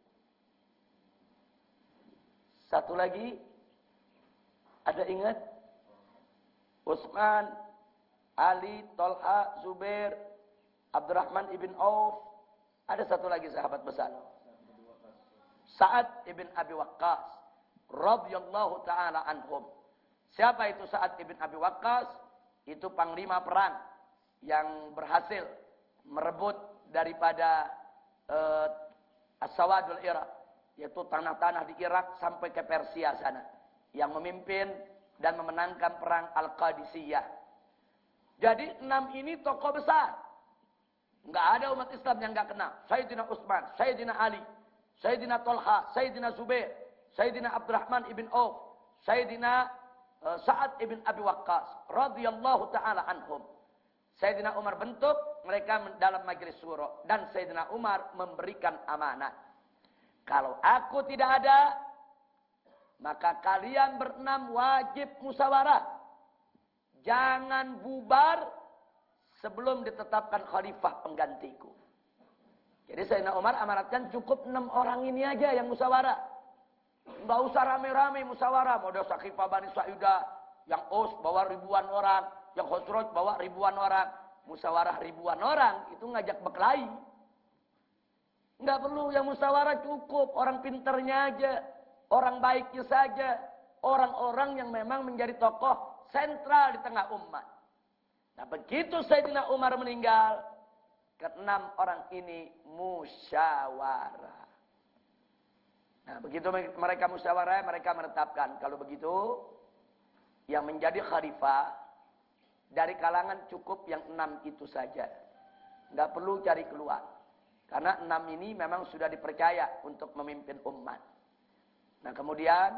satu lagi, ada ingat? Utsman, Ali, Tolha, Zubair, Abdurrahman ibn Auf. Ada satu lagi sahabat besar. Sa'ad ibn Abi Waqqas radhiyallahu taala anhum. Siapa itu Sa'ad ibn Abi Waqqas? Itu panglima perang yang berhasil merebut daripada uh, As-Sawadul Irak, yaitu tanah-tanah di Irak sampai ke Persia sana, yang memimpin dan memenangkan perang Al-Qadisiyah. Jadi enam ini tokoh besar. Enggak ada umat Islam yang enggak kenal. Sayyidina Utsman, Sayyidina Ali, Sayyidina Tolha, Sayyidina Zubair, Sayyidina Abdurrahman ibn Auf, Sayyidina uh, Sa'ad ibn Abi Waqqas radhiyallahu taala anhum. Sayyidina Umar bentuk mereka dalam majelis syuro dan Sayyidina Umar memberikan amanat. Kalau aku tidak ada, maka kalian berenam wajib musyawarah. Jangan bubar sebelum ditetapkan khalifah penggantiku. Jadi Sayyidina Umar amanatkan cukup enam orang ini aja yang musyawarah. Enggak usah rame-rame musyawarah. Model Saqifah Bani Sa'idah, yang Aus bawa ribuan orang, yang Khosroj bawa ribuan orang. Musyawarah ribuan orang itu ngajak berkelahi. Enggak perlu yang musyawarah, cukup orang pinternya aja, orang baiknya saja, orang-orang yang memang menjadi tokoh sentral di tengah umat. Nah, begitu Sayyidina Umar meninggal, keenam orang ini musyawarah. Nah, begitu mereka musyawarah, mereka menetapkan kalau begitu yang menjadi khalifah dari kalangan cukup yang enam itu saja. Enggak perlu cari keluar. Karena enam ini memang sudah dipercaya untuk memimpin umat. Nah, kemudian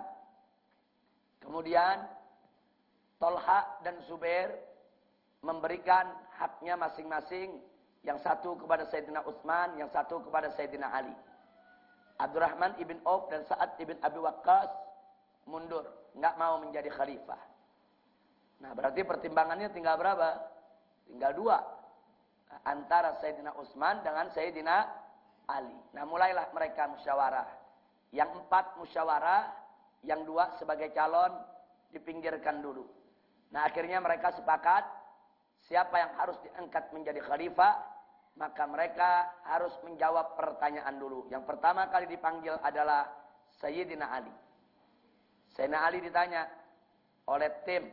kemudian Tolha dan Zubair memberikan haknya masing-masing, yang satu kepada Sayyidina Utsman, yang satu kepada Sayyidina Ali. Abdurrahman ibn Auf dan Sa'ad ibn Abi Waqqas mundur, enggak mau menjadi khalifah. Nah, berarti pertimbangannya tinggal berapa? Tinggal dua. Antara Sayyidina Utsman dengan Sayyidina Ali. Nah, mulailah mereka musyawarah. Yang empat musyawarah, yang dua sebagai calon dipinggirkan dulu. Nah, akhirnya mereka sepakat siapa yang harus diangkat menjadi khalifah, maka mereka harus menjawab pertanyaan dulu. Yang pertama kali dipanggil adalah Sayyidina Ali. Sayyidina Ali ditanya oleh tim,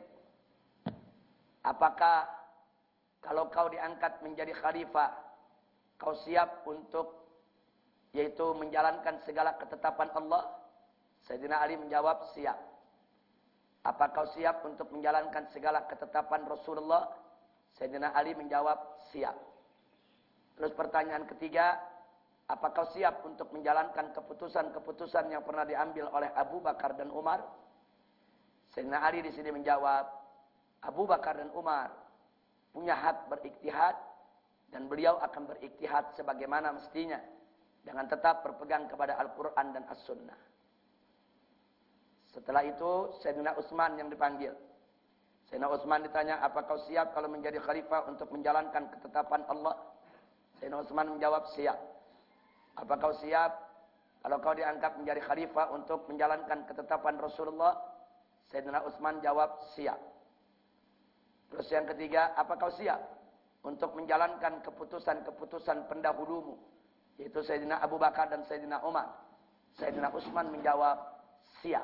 apakah kalau kau diangkat menjadi khalifah, kau siap untuk yaitu menjalankan segala ketetapan Allah? Sayyidina Ali menjawab, siap. Apa kau siap untuk menjalankan segala ketetapan Rasulullah? Sayyidina Ali menjawab, siap. Terus pertanyaan ketiga, apa kau siap untuk menjalankan keputusan-keputusan yang pernah diambil oleh Abu Bakar dan Umar? Sayyidina Ali di sini menjawab, Abu Bakar dan Umar punya hak berikhtihad dan beliau akan berikhtihad sebagaimana mestinya dengan tetap berpegang kepada Al-Quran dan As-Sunnah. Setelah itu Sayyidina Utsman yang dipanggil. Sayyidina Utsman ditanya, apa kau siap kalau menjadi khalifah untuk menjalankan ketetapan Allah? Sayyidina Utsman menjawab, siap. Apa kau siap kalau kau diangkat menjadi khalifah untuk menjalankan ketetapan Rasulullah? Sayyidina Utsman jawab, siap. Terus yang ketiga, apa kau siap untuk menjalankan keputusan-keputusan pendahulumu, yaitu Sayyidina Abu Bakar dan Sayyidina Umar? Sayyidina Utsman menjawab, siap.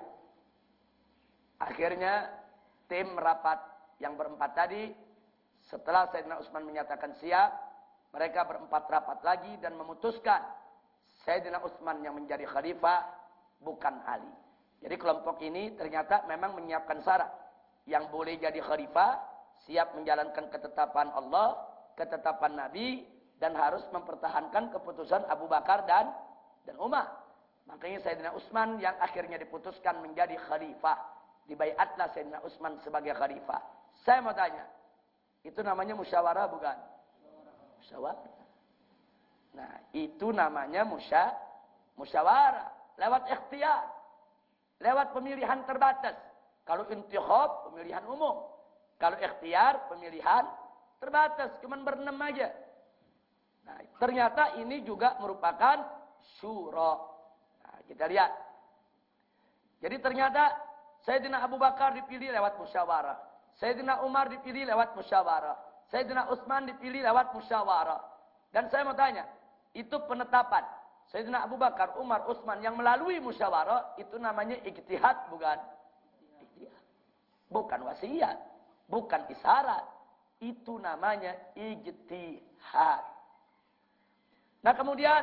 Akhirnya tim rapat yang berempat tadi, setelah Sayyidina Utsman menyatakan siap, mereka berempat rapat lagi dan memutuskan Sayyidina Utsman yang menjadi khalifah, bukan Ali. Jadi kelompok ini ternyata memang menyiapkan syarat. Yang boleh jadi khalifah, siap menjalankan ketetapan Allah, ketetapan Nabi, dan harus mempertahankan keputusan Abu Bakar dan dan Umar. Makanya Sayyidina Utsman yang akhirnya diputuskan menjadi khalifah. Dibaiatlah Sayyidina Utsman sebagai khalifah. Saya mau tanya, itu namanya musyawarah bukan? Musyawarah. Nah, itu namanya musya, musyawarah. Lewat ikhtiar. Lewat pemilihan terbatas. Kalau intikhab, pemilihan umum. Kalau ikhtiar, pemilihan terbatas. Cuma berenam aja. Nah, ternyata ini juga merupakan syura. Nah, kita lihat. Jadi ternyata Sayyidina Abu Bakar dipilih lewat musyawarah. Sayyidina Umar dipilih lewat musyawarah. Sayyidina Utsman dipilih lewat musyawarah. Dan saya mau tanya, itu penetapan Sayyidina Abu Bakar, Umar, Utsman yang melalui musyawarah, itu namanya ijtihad, bukan? Ijtihad. Bukan wasiat, bukan isyarat. Itu namanya ijtihad. Nah kemudian,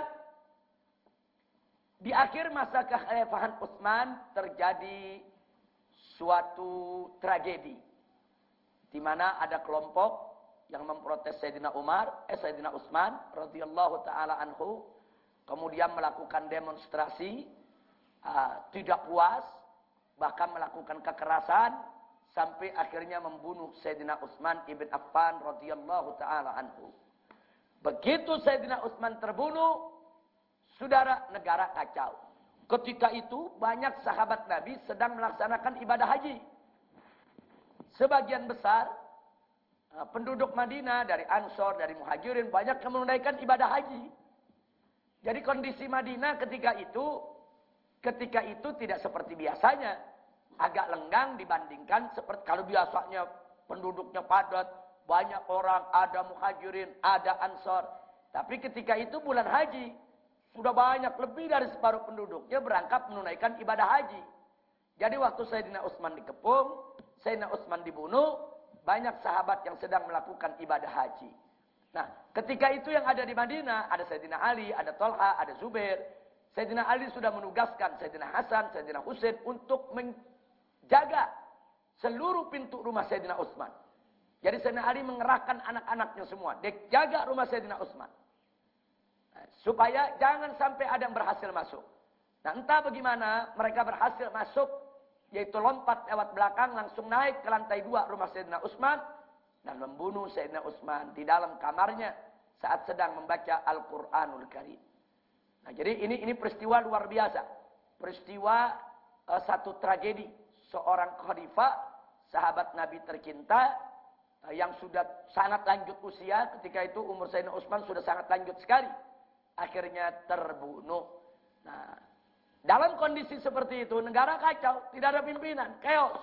di akhir masa kekhalifahan Utsman terjadi suatu tragedi. Di mana ada kelompok yang memprotes Sayyidina Umar, eh Sayyidina Utsman radhiyallahu taala anhu, kemudian melakukan demonstrasi, uh, tidak puas, bahkan melakukan kekerasan sampai akhirnya membunuh Sayyidina Utsman ibn Affan radhiyallahu taala anhu. Begitu Sayyidina Utsman terbunuh, saudara, negara kacau. Ketika itu banyak sahabat Nabi sedang melaksanakan ibadah haji. Sebagian besar penduduk Madinah dari Ansor, dari Muhajirin banyak yang menunaikan ibadah haji. Jadi kondisi Madinah ketika itu, ketika itu tidak seperti biasanya, agak lenggang dibandingkan seperti kalau biasanya penduduknya padat, banyak orang, ada Muhajirin, ada Ansor. Tapi ketika itu bulan haji, sudah banyak lebih dari separuh penduduknya berangkat menunaikan ibadah haji. Jadi waktu Sayyidina Utsman dikepung, Sayyidina Utsman dibunuh, banyak sahabat yang sedang melakukan ibadah haji. Nah, ketika itu yang ada di Madinah, ada Sayyidina Ali, ada Tolha, ada Zubair. Sayyidina Ali sudah menugaskan Sayyidina Hasan, Sayyidina Husain untuk menjaga seluruh pintu rumah Sayyidina Utsman. Jadi Sayyidina Ali mengerahkan anak-anaknya semua. Dia jaga rumah Sayyidina Utsman. Nah, supaya jangan sampai ada yang berhasil masuk. Nah, entah bagaimana mereka berhasil masuk, yaitu lompat lewat belakang, langsung naik ke lantai dua rumah Sayyidina Utsman dan membunuh Sayyidina Utsman di dalam kamarnya saat sedang membaca Al-Qur'anul Karim. Nah, jadi ini ini peristiwa luar biasa. Peristiwa uh, satu tragedi. Seorang khalifah, sahabat Nabi tercinta, uh, yang sudah sangat lanjut usia, ketika itu umur Sayyidina Utsman sudah sangat lanjut sekali. Akhirnya terbunuh. Nah, dalam kondisi seperti itu, negara kacau, tidak ada pimpinan, chaos.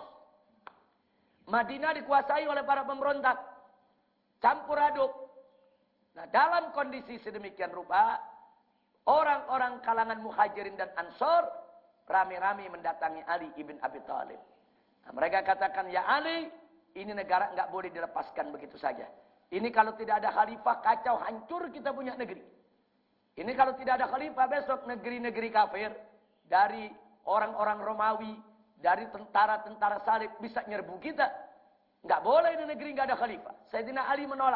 Madinah dikuasai oleh para pemberontak, campur aduk. Nah, dalam kondisi sedemikian rupa, orang-orang kalangan Muhajirin dan Ansor rame-rame mendatangi Ali ibn Abi Thalib. Nah, mereka katakan, ya Ali, ini negara nggak boleh dilepaskan begitu saja. Ini kalau tidak ada khalifah, kacau, hancur kita punya negeri. Ini kalau tidak ada khalifah, besok negeri-negeri kafir, dari orang-orang Romawi, dari tentara-tentara salib bisa nyerbu kita. Nggak boleh di negeri nggak ada khalifah. Sayyidina Ali menolak.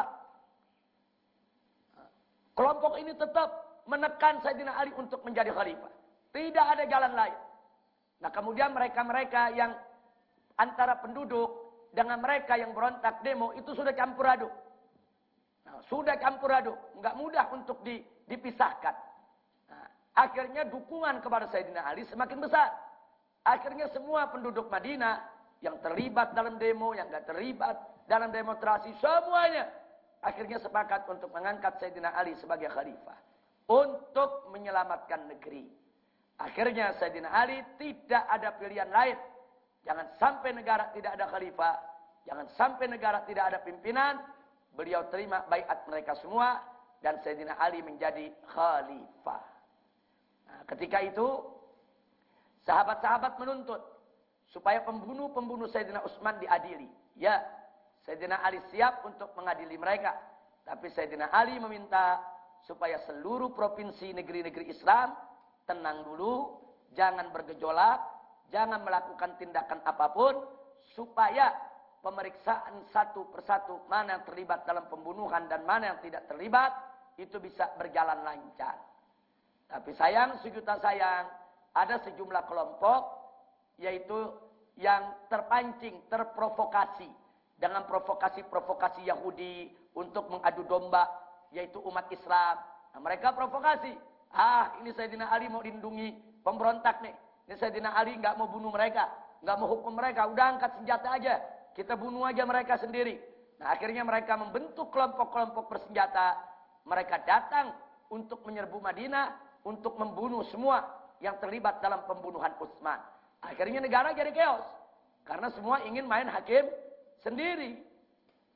Kelompok ini tetap menekan Sayyidina Ali untuk menjadi khalifah. Tidak ada jalan lain. Nah kemudian mereka-mereka yang antara penduduk dengan mereka yang berontak demo itu sudah campur aduk. Nah, sudah campur aduk. Nggak mudah untuk di, dipisahkan. Akhirnya dukungan kepada Sayyidina Ali semakin besar. Akhirnya semua penduduk Madinah yang terlibat dalam demo, yang tidak terlibat dalam demonstrasi, semuanya akhirnya sepakat untuk mengangkat Sayyidina Ali sebagai khalifah. Untuk menyelamatkan negeri. Akhirnya Sayyidina Ali tidak ada pilihan lain. Jangan sampai negara tidak ada khalifah. Jangan sampai negara tidak ada pimpinan. Beliau terima baiat mereka semua. Dan Sayyidina Ali menjadi khalifah. Nah, ketika itu sahabat-sahabat menuntut supaya pembunuh-pembunuh Sayyidina Utsman diadili. Ya, Sayyidina Ali siap untuk mengadili mereka. Tapi Sayyidina Ali meminta supaya seluruh provinsi negeri-negeri Islam tenang dulu, jangan bergejolak, jangan melakukan tindakan apapun, supaya pemeriksaan satu persatu mana yang terlibat dalam pembunuhan dan mana yang tidak terlibat, itu bisa berjalan lancar. Tapi sayang, sejuta sayang, ada sejumlah kelompok, yaitu yang terpancing, terprovokasi, dengan provokasi-provokasi Yahudi untuk mengadu domba, yaitu umat Islam. Nah, mereka provokasi, ah ini Sayyidina Ali mau lindungi pemberontak nih, ini Sayyidina Ali nggak mau bunuh mereka, nggak mau hukum mereka, udah angkat senjata aja, kita bunuh aja mereka sendiri. Nah akhirnya mereka membentuk kelompok-kelompok bersenjata, mereka datang untuk menyerbu Madinah, untuk membunuh semua yang terlibat dalam pembunuhan Utsman. Akhirnya negara jadi chaos. Karena semua ingin main hakim sendiri. Nah,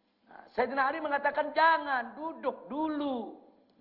Sayyidina Ali mengatakan jangan, duduk dulu.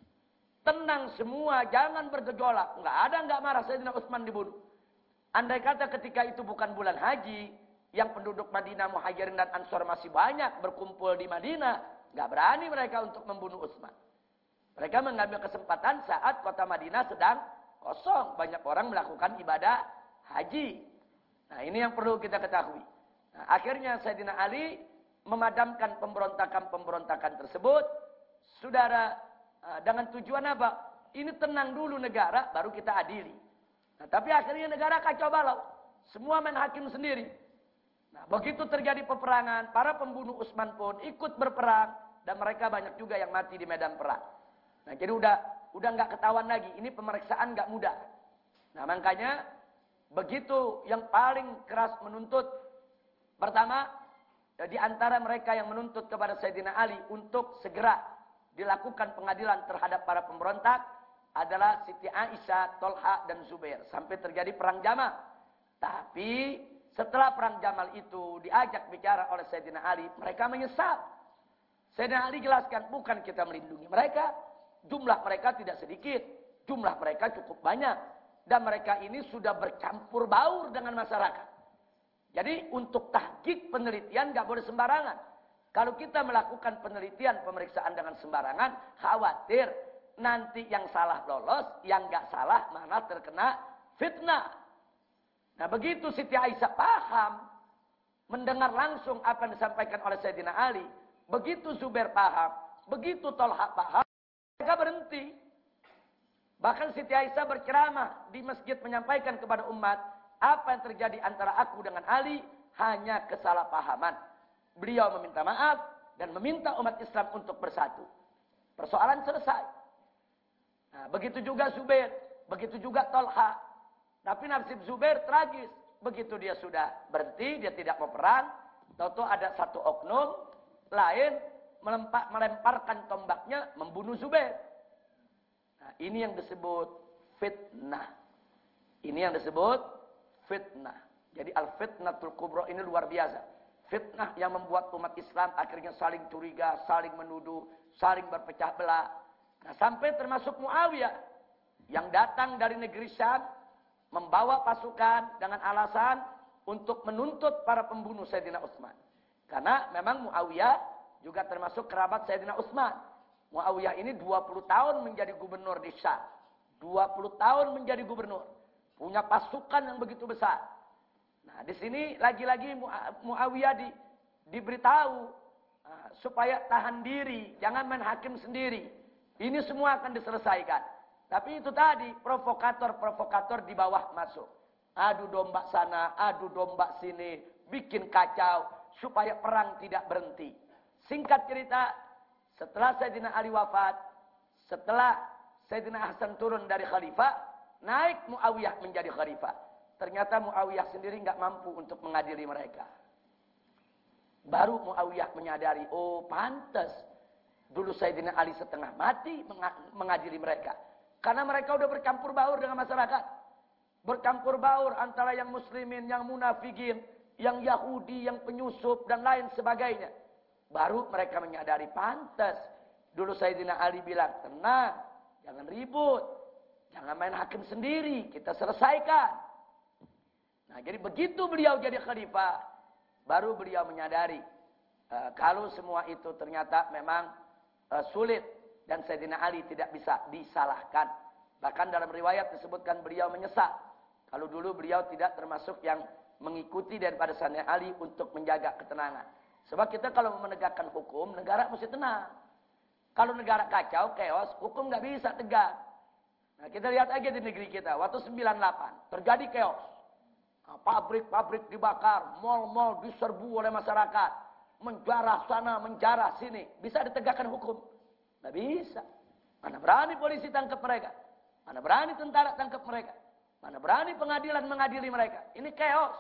Tenang semua, jangan bergejolak. Enggak ada enggak marah Sayyidina Utsman dibunuh. Andai kata ketika itu bukan bulan haji, yang penduduk Madinah, Muhajirin dan Ansor masih banyak berkumpul di Madinah, enggak berani mereka untuk membunuh Utsman. Mereka mengambil kesempatan saat kota Madinah sedang kosong. Banyak orang melakukan ibadah haji. Nah, ini yang perlu kita ketahui. Nah, akhirnya Sayyidina Ali memadamkan pemberontakan-pemberontakan tersebut. Saudara, dengan tujuan apa? Ini tenang dulu negara, baru kita adili. Nah, tapi akhirnya negara kacau balau. Semua main hakim sendiri. Nah, begitu terjadi peperangan, para pembunuh Utsman pun ikut berperang. Dan mereka banyak juga yang mati di medan perang. Nah, jadi udah udah nggak ketahuan lagi. Ini pemeriksaan nggak mudah. Nah, makanya begitu yang paling keras menuntut. Pertama, di antara mereka yang menuntut kepada Sayyidina Ali untuk segera dilakukan pengadilan terhadap para pemberontak adalah Siti Aisyah, Tolha, dan Zubair. Sampai terjadi perang Jamal. Tapi setelah perang Jamal itu diajak bicara oleh Sayyidina Ali, mereka menyesal. Sayyidina Ali jelaskan, bukan kita melindungi mereka. Jumlah mereka tidak sedikit. Jumlah mereka cukup banyak. Dan mereka ini sudah bercampur baur dengan masyarakat. Jadi untuk tahqiq penelitian gak boleh sembarangan. Kalau kita melakukan penelitian pemeriksaan dengan sembarangan, khawatir nanti yang salah lolos, yang gak salah malah terkena fitnah. Nah begitu Siti Aisyah paham, mendengar langsung apa yang disampaikan oleh Sayyidina Ali, begitu Zubair paham, begitu Tolha paham, mereka berhenti. Bahkan Siti Aisyah berceramah di masjid menyampaikan kepada umat, apa yang terjadi antara aku dengan Ali hanya kesalahpahaman. Beliau meminta maaf dan meminta umat Islam untuk bersatu. Persoalan selesai. Nah, begitu juga Zubair, begitu juga Tolha. Tapi nasib Zubair tragis. Begitu dia sudah berhenti, dia tidak mau perang, tahu-tahu ada satu oknum lain melempak, melemparkan tombaknya membunuh Zubair. Nah, ini yang disebut fitnah. Ini yang disebut fitnah. Jadi al-fitnatul kubra ini luar biasa. Fitnah yang membuat umat Islam akhirnya saling curiga, saling menuduh, saling berpecah belah. Nah, sampai termasuk Muawiyah yang datang dari negeri Syam membawa pasukan dengan alasan untuk menuntut para pembunuh Sayyidina Utsman. Karena memang Muawiyah juga termasuk kerabat Sayyidina Utsman. Muawiyah ini dua puluh tahun menjadi gubernur di Syam. dua puluh tahun menjadi gubernur. Punya pasukan yang begitu besar. Nah, di sini lagi-lagi Muawiyah di, diberitahu uh, supaya tahan diri, jangan main hakim sendiri. Ini semua akan diselesaikan. Tapi itu tadi, provokator-provokator di bawah masuk. Adu domba sana, adu domba sini, bikin kacau supaya perang tidak berhenti. Singkat cerita, setelah Sayyidina Ali wafat, setelah Sayyidina Hasan turun dari khalifah, naik Muawiyah menjadi khalifah. Ternyata Muawiyah sendiri nggak mampu untuk mengadili mereka. Baru Muawiyah menyadari, oh pantas dulu Sayyidina Ali setengah mati mengadili mereka. Karena mereka udah bercampur baur dengan masyarakat. Bercampur baur antara yang muslimin, yang munafikin, yang Yahudi, yang penyusup, dan lain sebagainya. Baru mereka menyadari, pantas dulu Sayyidina Ali bilang, tenang, jangan ribut. Jangan main hakim sendiri, kita selesaikan. Nah, jadi begitu beliau jadi khalifah, baru beliau menyadari uh, kalau semua itu ternyata memang uh, sulit dan Sayyidina Ali tidak bisa disalahkan. Bahkan dalam riwayat disebutkan beliau menyesal kalau dulu beliau tidak termasuk yang mengikuti daripada Sayyidina Ali untuk menjaga ketenangan. Sebab kita kalau menegakkan hukum, negara mesti tenang. Kalau negara kacau, chaos, hukum nggak bisa tegak. Nah, kita lihat aja di negeri kita, waktu sembilan puluh delapan terjadi chaos. Pabrik-pabrik dibakar, mal-mal diserbu oleh masyarakat, menjarah sana, menjarah sini. Bisa ditegakkan hukum? Tidak bisa. Mana berani polisi tangkap mereka? Mana berani tentara tangkap mereka? Mana berani pengadilan mengadili mereka? Ini chaos.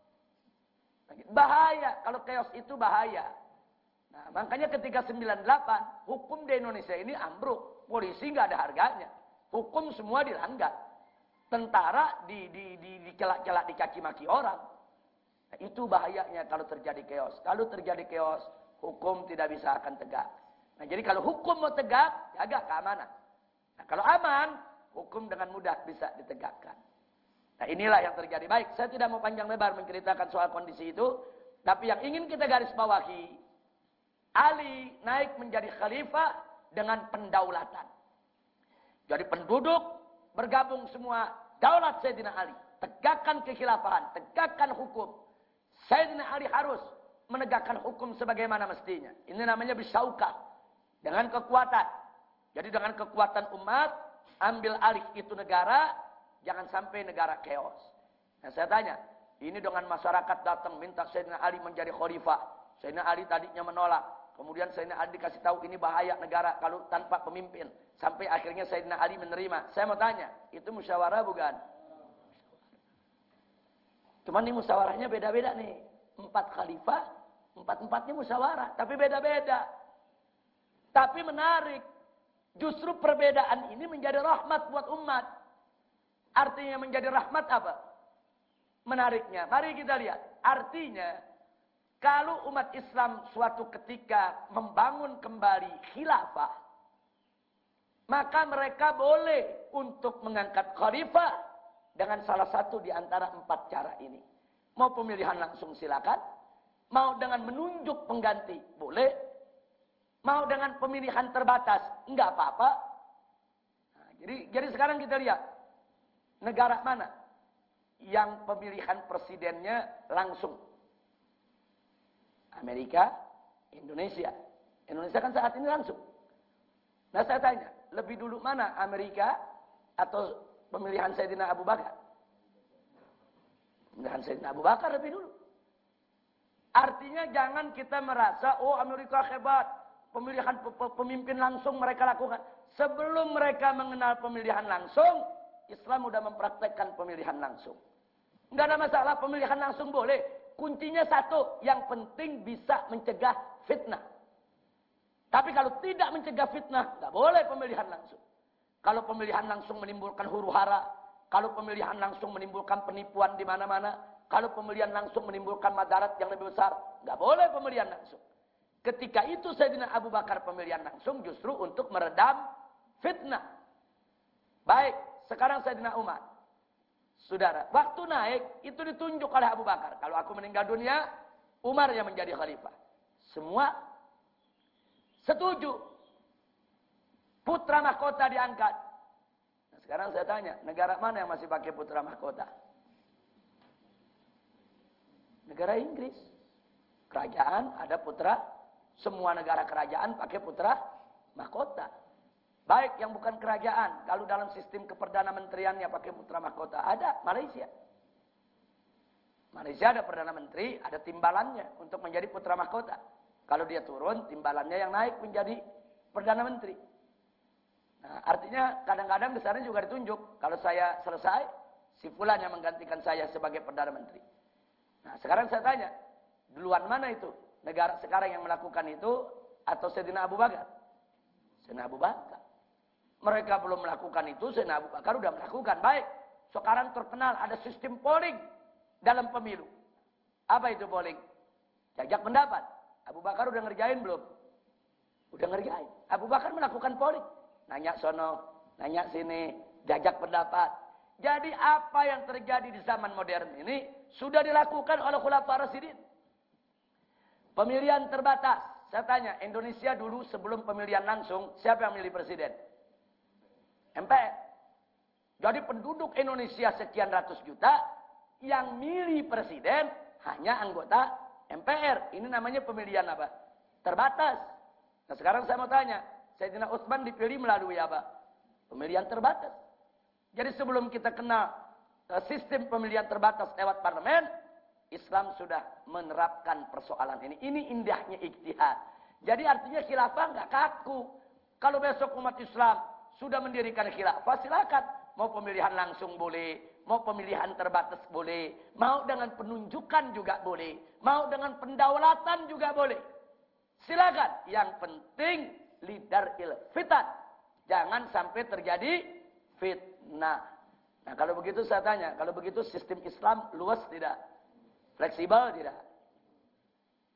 Bahaya. Kalau chaos itu bahaya. Nah, makanya ketika sembilan puluh delapan, hukum di Indonesia ini ambruk. Polisi nggak ada harganya. Hukum semua dilanggar. Tentara di di di dicelak-celak, dicaci maki orang. Nah, itu bahayanya kalau terjadi chaos. Kalau terjadi chaos, hukum tidak bisa akan tegak. Nah, jadi kalau hukum mau tegak, jaga keamanan. Nah, kalau aman, hukum dengan mudah bisa ditegakkan. Nah, inilah yang terjadi. Baik, saya tidak mau panjang lebar menceritakan soal kondisi itu, tapi yang ingin kita garis bawahi, Ali naik menjadi khalifah dengan pendaulatan. Jadi penduduk bergabung semua, daulat Sayyidina Ali. Tegakkan kekhilafahan, tegakkan hukum. Sayyidina Ali harus menegakkan hukum sebagaimana mestinya. Ini namanya bisaukah. Dengan kekuatan. Jadi dengan kekuatan umat, ambil alih itu negara, jangan sampai negara chaos. Nah, saya tanya, ini dengan masyarakat datang minta Sayyidina Ali menjadi khalifah. Sayyidina Ali tadinya menolak. Kemudian Sayyidina Ali dikasih tahu ini bahaya negara kalau tanpa pemimpin. Sampai akhirnya Sayyidina Ali menerima. Saya mau tanya, itu musyawarah bukan? Cuman ini musyawarahnya beda-beda nih. Empat khalifah, empat-empatnya musyawarah. Tapi beda-beda. Tapi menarik. Justru perbedaan ini menjadi rahmat buat umat. Artinya menjadi rahmat apa? Menariknya. Mari kita lihat. Artinya, kalau umat Islam suatu ketika membangun kembali khilafah, maka mereka boleh untuk mengangkat khalifah dengan salah satu di antara empat cara ini. Mau pemilihan langsung silakan. Mau dengan menunjuk pengganti, boleh. Mau dengan pemilihan terbatas, enggak apa-apa. Nah, jadi, jadi sekarang kita lihat. Negara mana yang pemilihan presidennya langsung? Amerika, Indonesia. Indonesia kan saat ini langsung. Nah, saya tanya, lebih dulu mana Amerika atau pemilihan Sayyidina Abu Bakar? Pemilihan Sayyidina Abu Bakar lebih dulu. Artinya jangan kita merasa, oh Amerika hebat, pemilihan pemimpin langsung mereka lakukan. Sebelum mereka mengenal pemilihan langsung, Islam sudah mempraktekkan pemilihan langsung. Enggak ada masalah, pemilihan langsung boleh. Kuncinya satu, yang penting bisa mencegah fitnah. Tapi kalau tidak mencegah fitnah, enggak boleh pemilihan langsung. Kalau pemilihan langsung menimbulkan huru-hara, kalau pemilihan langsung menimbulkan penipuan di mana-mana, kalau pemilihan langsung menimbulkan madarat yang lebih besar, enggak boleh pemilihan langsung. Ketika itu Sayyidina Abu Bakar pemilihan langsung justru untuk meredam fitnah. Baik, sekarang Sayyidina Umar. Saudara, waktu naik itu ditunjuk oleh Abu Bakar. Kalau aku meninggal dunia, Umar yang menjadi khalifah. Semua setuju. Putra mahkota diangkat. Nah, sekarang saya tanya, negara mana yang masih pakai putra mahkota? Negara Inggris. Kerajaan ada putra. Semua negara kerajaan pakai putra mahkota. Baik yang bukan kerajaan. Kalau dalam sistem keperdana menteriannya pakai putra mahkota. Ada Malaysia. Malaysia ada perdana menteri, ada timbalannya untuk menjadi putra mahkota. Kalau dia turun, timbalannya yang naik menjadi perdana menteri. Nah, artinya kadang-kadang di sana juga ditunjuk. Kalau saya selesai, si fulan yang menggantikan saya sebagai perdana menteri. Nah, sekarang saya tanya, duluan mana itu? Negara sekarang yang melakukan itu atau Sayyidina Abu Bakar? Sayyidina Abu Bakar. Mereka belum melakukan itu, Sayyidina Abu Bakar sudah melakukan. Baik, sekarang terkenal ada sistem polling dalam pemilu. Apa itu polling? Jajak pendapat. Abu Bakar udah ngerjain belum? Udah ngerjain. Abu Bakar melakukan polling. Nanya sono, nanya sini, jajak pendapat. Jadi apa yang terjadi di zaman modern ini sudah dilakukan oleh Khulafaur Rasyidin. Pemilihan terbatas. Saya tanya, Indonesia dulu sebelum pemilihan langsung, siapa yang milih presiden? M P R. Jadi penduduk Indonesia sekian ratus juta, yang milih presiden hanya anggota M P R. Ini namanya pemilihan apa? Terbatas. Nah sekarang saya mau tanya, Sayyidina Utsman dipilih melalui apa? Pemilihan terbatas. Jadi sebelum kita kenal uh, sistem pemilihan terbatas lewat parlemen, Islam sudah menerapkan persoalan ini. Ini indahnya ijtihad. Jadi artinya khilafah nggak kaku. Kalau besok umat Islam sudah mendirikan khilafah, silakan. Mau pemilihan langsung boleh, mau pemilihan terbatas boleh, mau dengan penunjukan juga boleh, mau dengan pendaulatan juga boleh. Silakan. Yang penting lidar il fitan. Jangan sampai terjadi fitnah. Nah kalau begitu saya tanya, kalau begitu sistem Islam luas tidak? Fleksibel tidak?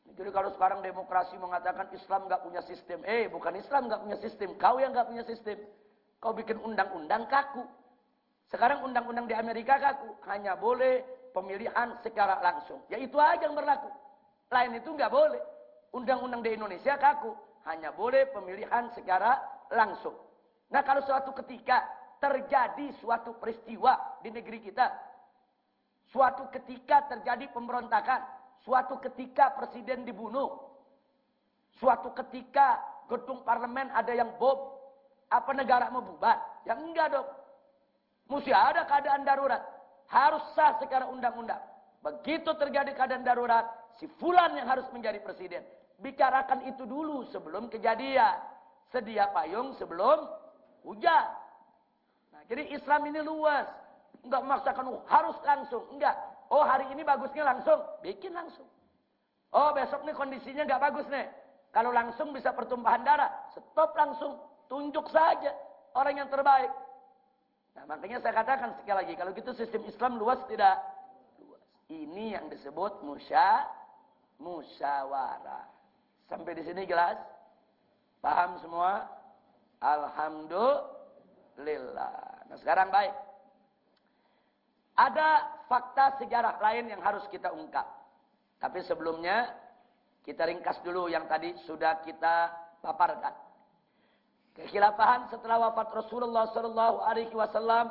Jadi kalau sekarang demokrasi mengatakan Islam nggak punya sistem. Eh, bukan Islam nggak punya sistem. Kau yang nggak punya sistem. Kau bikin undang-undang kaku. Sekarang undang-undang di Amerika kaku. Hanya boleh pemilihan secara langsung. Ya itu aja yang berlaku. Lain itu nggak boleh. Undang-undang di Indonesia kaku. Hanya boleh pemilihan secara langsung. Nah kalau suatu ketika terjadi suatu peristiwa di negeri kita. Suatu ketika terjadi pemberontakan. Suatu ketika presiden dibunuh. Suatu ketika gedung parlemen ada yang bom. Apa negara mau bubar? Ya enggak dong. Mesti ada keadaan darurat. Harus sah secara undang-undang. Begitu terjadi keadaan darurat, si fulan yang harus menjadi presiden. Bicarakan itu dulu sebelum kejadian. Sedia payung sebelum hujan. Nah, jadi Islam ini luas. Enggak memaksakan oh, harus langsung. Enggak. Oh hari ini bagusnya langsung. Bikin langsung. Oh besok nih kondisinya enggak bagus nih. Kalau langsung bisa pertumpahan darah. Stop langsung. Tunjuk saja orang yang terbaik. Nah makanya saya katakan sekali lagi. Kalau gitu sistem Islam luas tidak? Luas. Ini yang disebut musya, musyawarah. Sampai di sini jelas? Paham semua? Alhamdulillah. Nah sekarang baik. Ada fakta sejarah lain yang harus kita ungkap. Tapi sebelumnya kita ringkas dulu yang tadi sudah kita paparkan. Kekhilafahan setelah wafat Rasulullah Sallallahu Alaihi Wasallam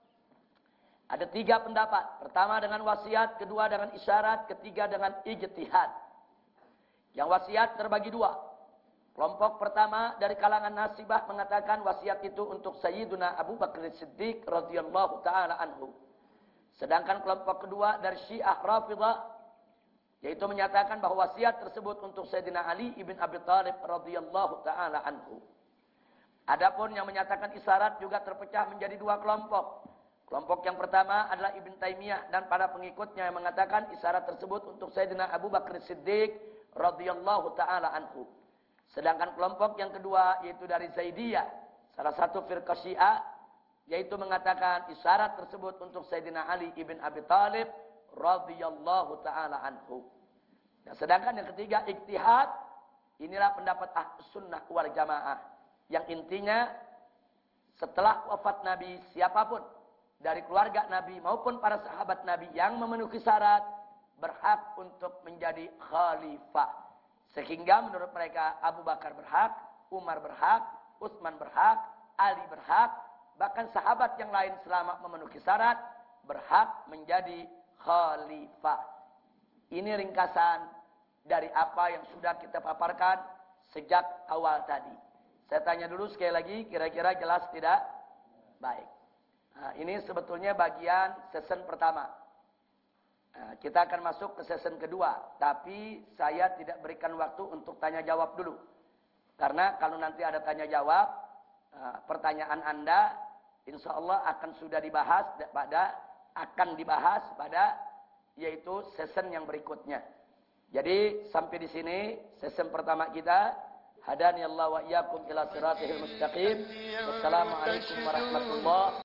ada tiga pendapat. Pertama dengan wasiat, kedua dengan isyarat, ketiga dengan ijtihad. Yang wasiat terbagi dua. Kelompok pertama dari kalangan nasibah mengatakan wasiat itu untuk Sayyiduna Abu Bakar Siddiq radhiyallahu taala anhu. Sedangkan kelompok kedua dari Syiah Rafidhah yaitu menyatakan bahwa wasiat tersebut untuk Sayyidina Ali ibn Abi Thalib radhiyallahu taala anhu. Adapun yang menyatakan isyarat juga terpecah menjadi dua kelompok. Kelompok yang pertama adalah Ibn Taimiyah dan para pengikutnya yang mengatakan isyarat tersebut untuk Sayyidina Abu Bakar Siddiq radhiyallahu taala anhu. Sedangkan kelompok yang kedua yaitu dari Zaidiyah, salah satu firqah Syiah, yaitu mengatakan isyarat tersebut untuk Sayyidina Ali ibn Abi Thalib radhiyallahu taala anhu. Dan sedangkan yang ketiga ijtihad, inilah pendapat Ahlus Sunnah wal Jamaah. Yang intinya setelah wafat Nabi siapapun dari keluarga Nabi maupun para sahabat Nabi yang memenuhi syarat berhak untuk menjadi khalifah. Sehingga menurut mereka Abu Bakar berhak, Umar berhak, Utsman berhak, Ali berhak, bahkan sahabat yang lain selama memenuhi syarat berhak menjadi khalifah. Ini ringkasan dari apa yang sudah kita paparkan sejak awal tadi. Saya tanya dulu sekali lagi, kira-kira jelas tidak? Baik. Nah, ini sebetulnya bagian season pertama. Nah, kita akan masuk ke season kedua. Tapi saya tidak berikan waktu untuk tanya jawab dulu. Karena kalau nanti ada tanya jawab, nah, pertanyaan Anda insya Allah akan sudah dibahas pada akan dibahas pada yaitu season yang berikutnya. Jadi sampai di sini season pertama kita. Hadani Allah wa iyyakum ila siratal mustaqim. Wassalamualaikum warahmatullahi wabarakatuh.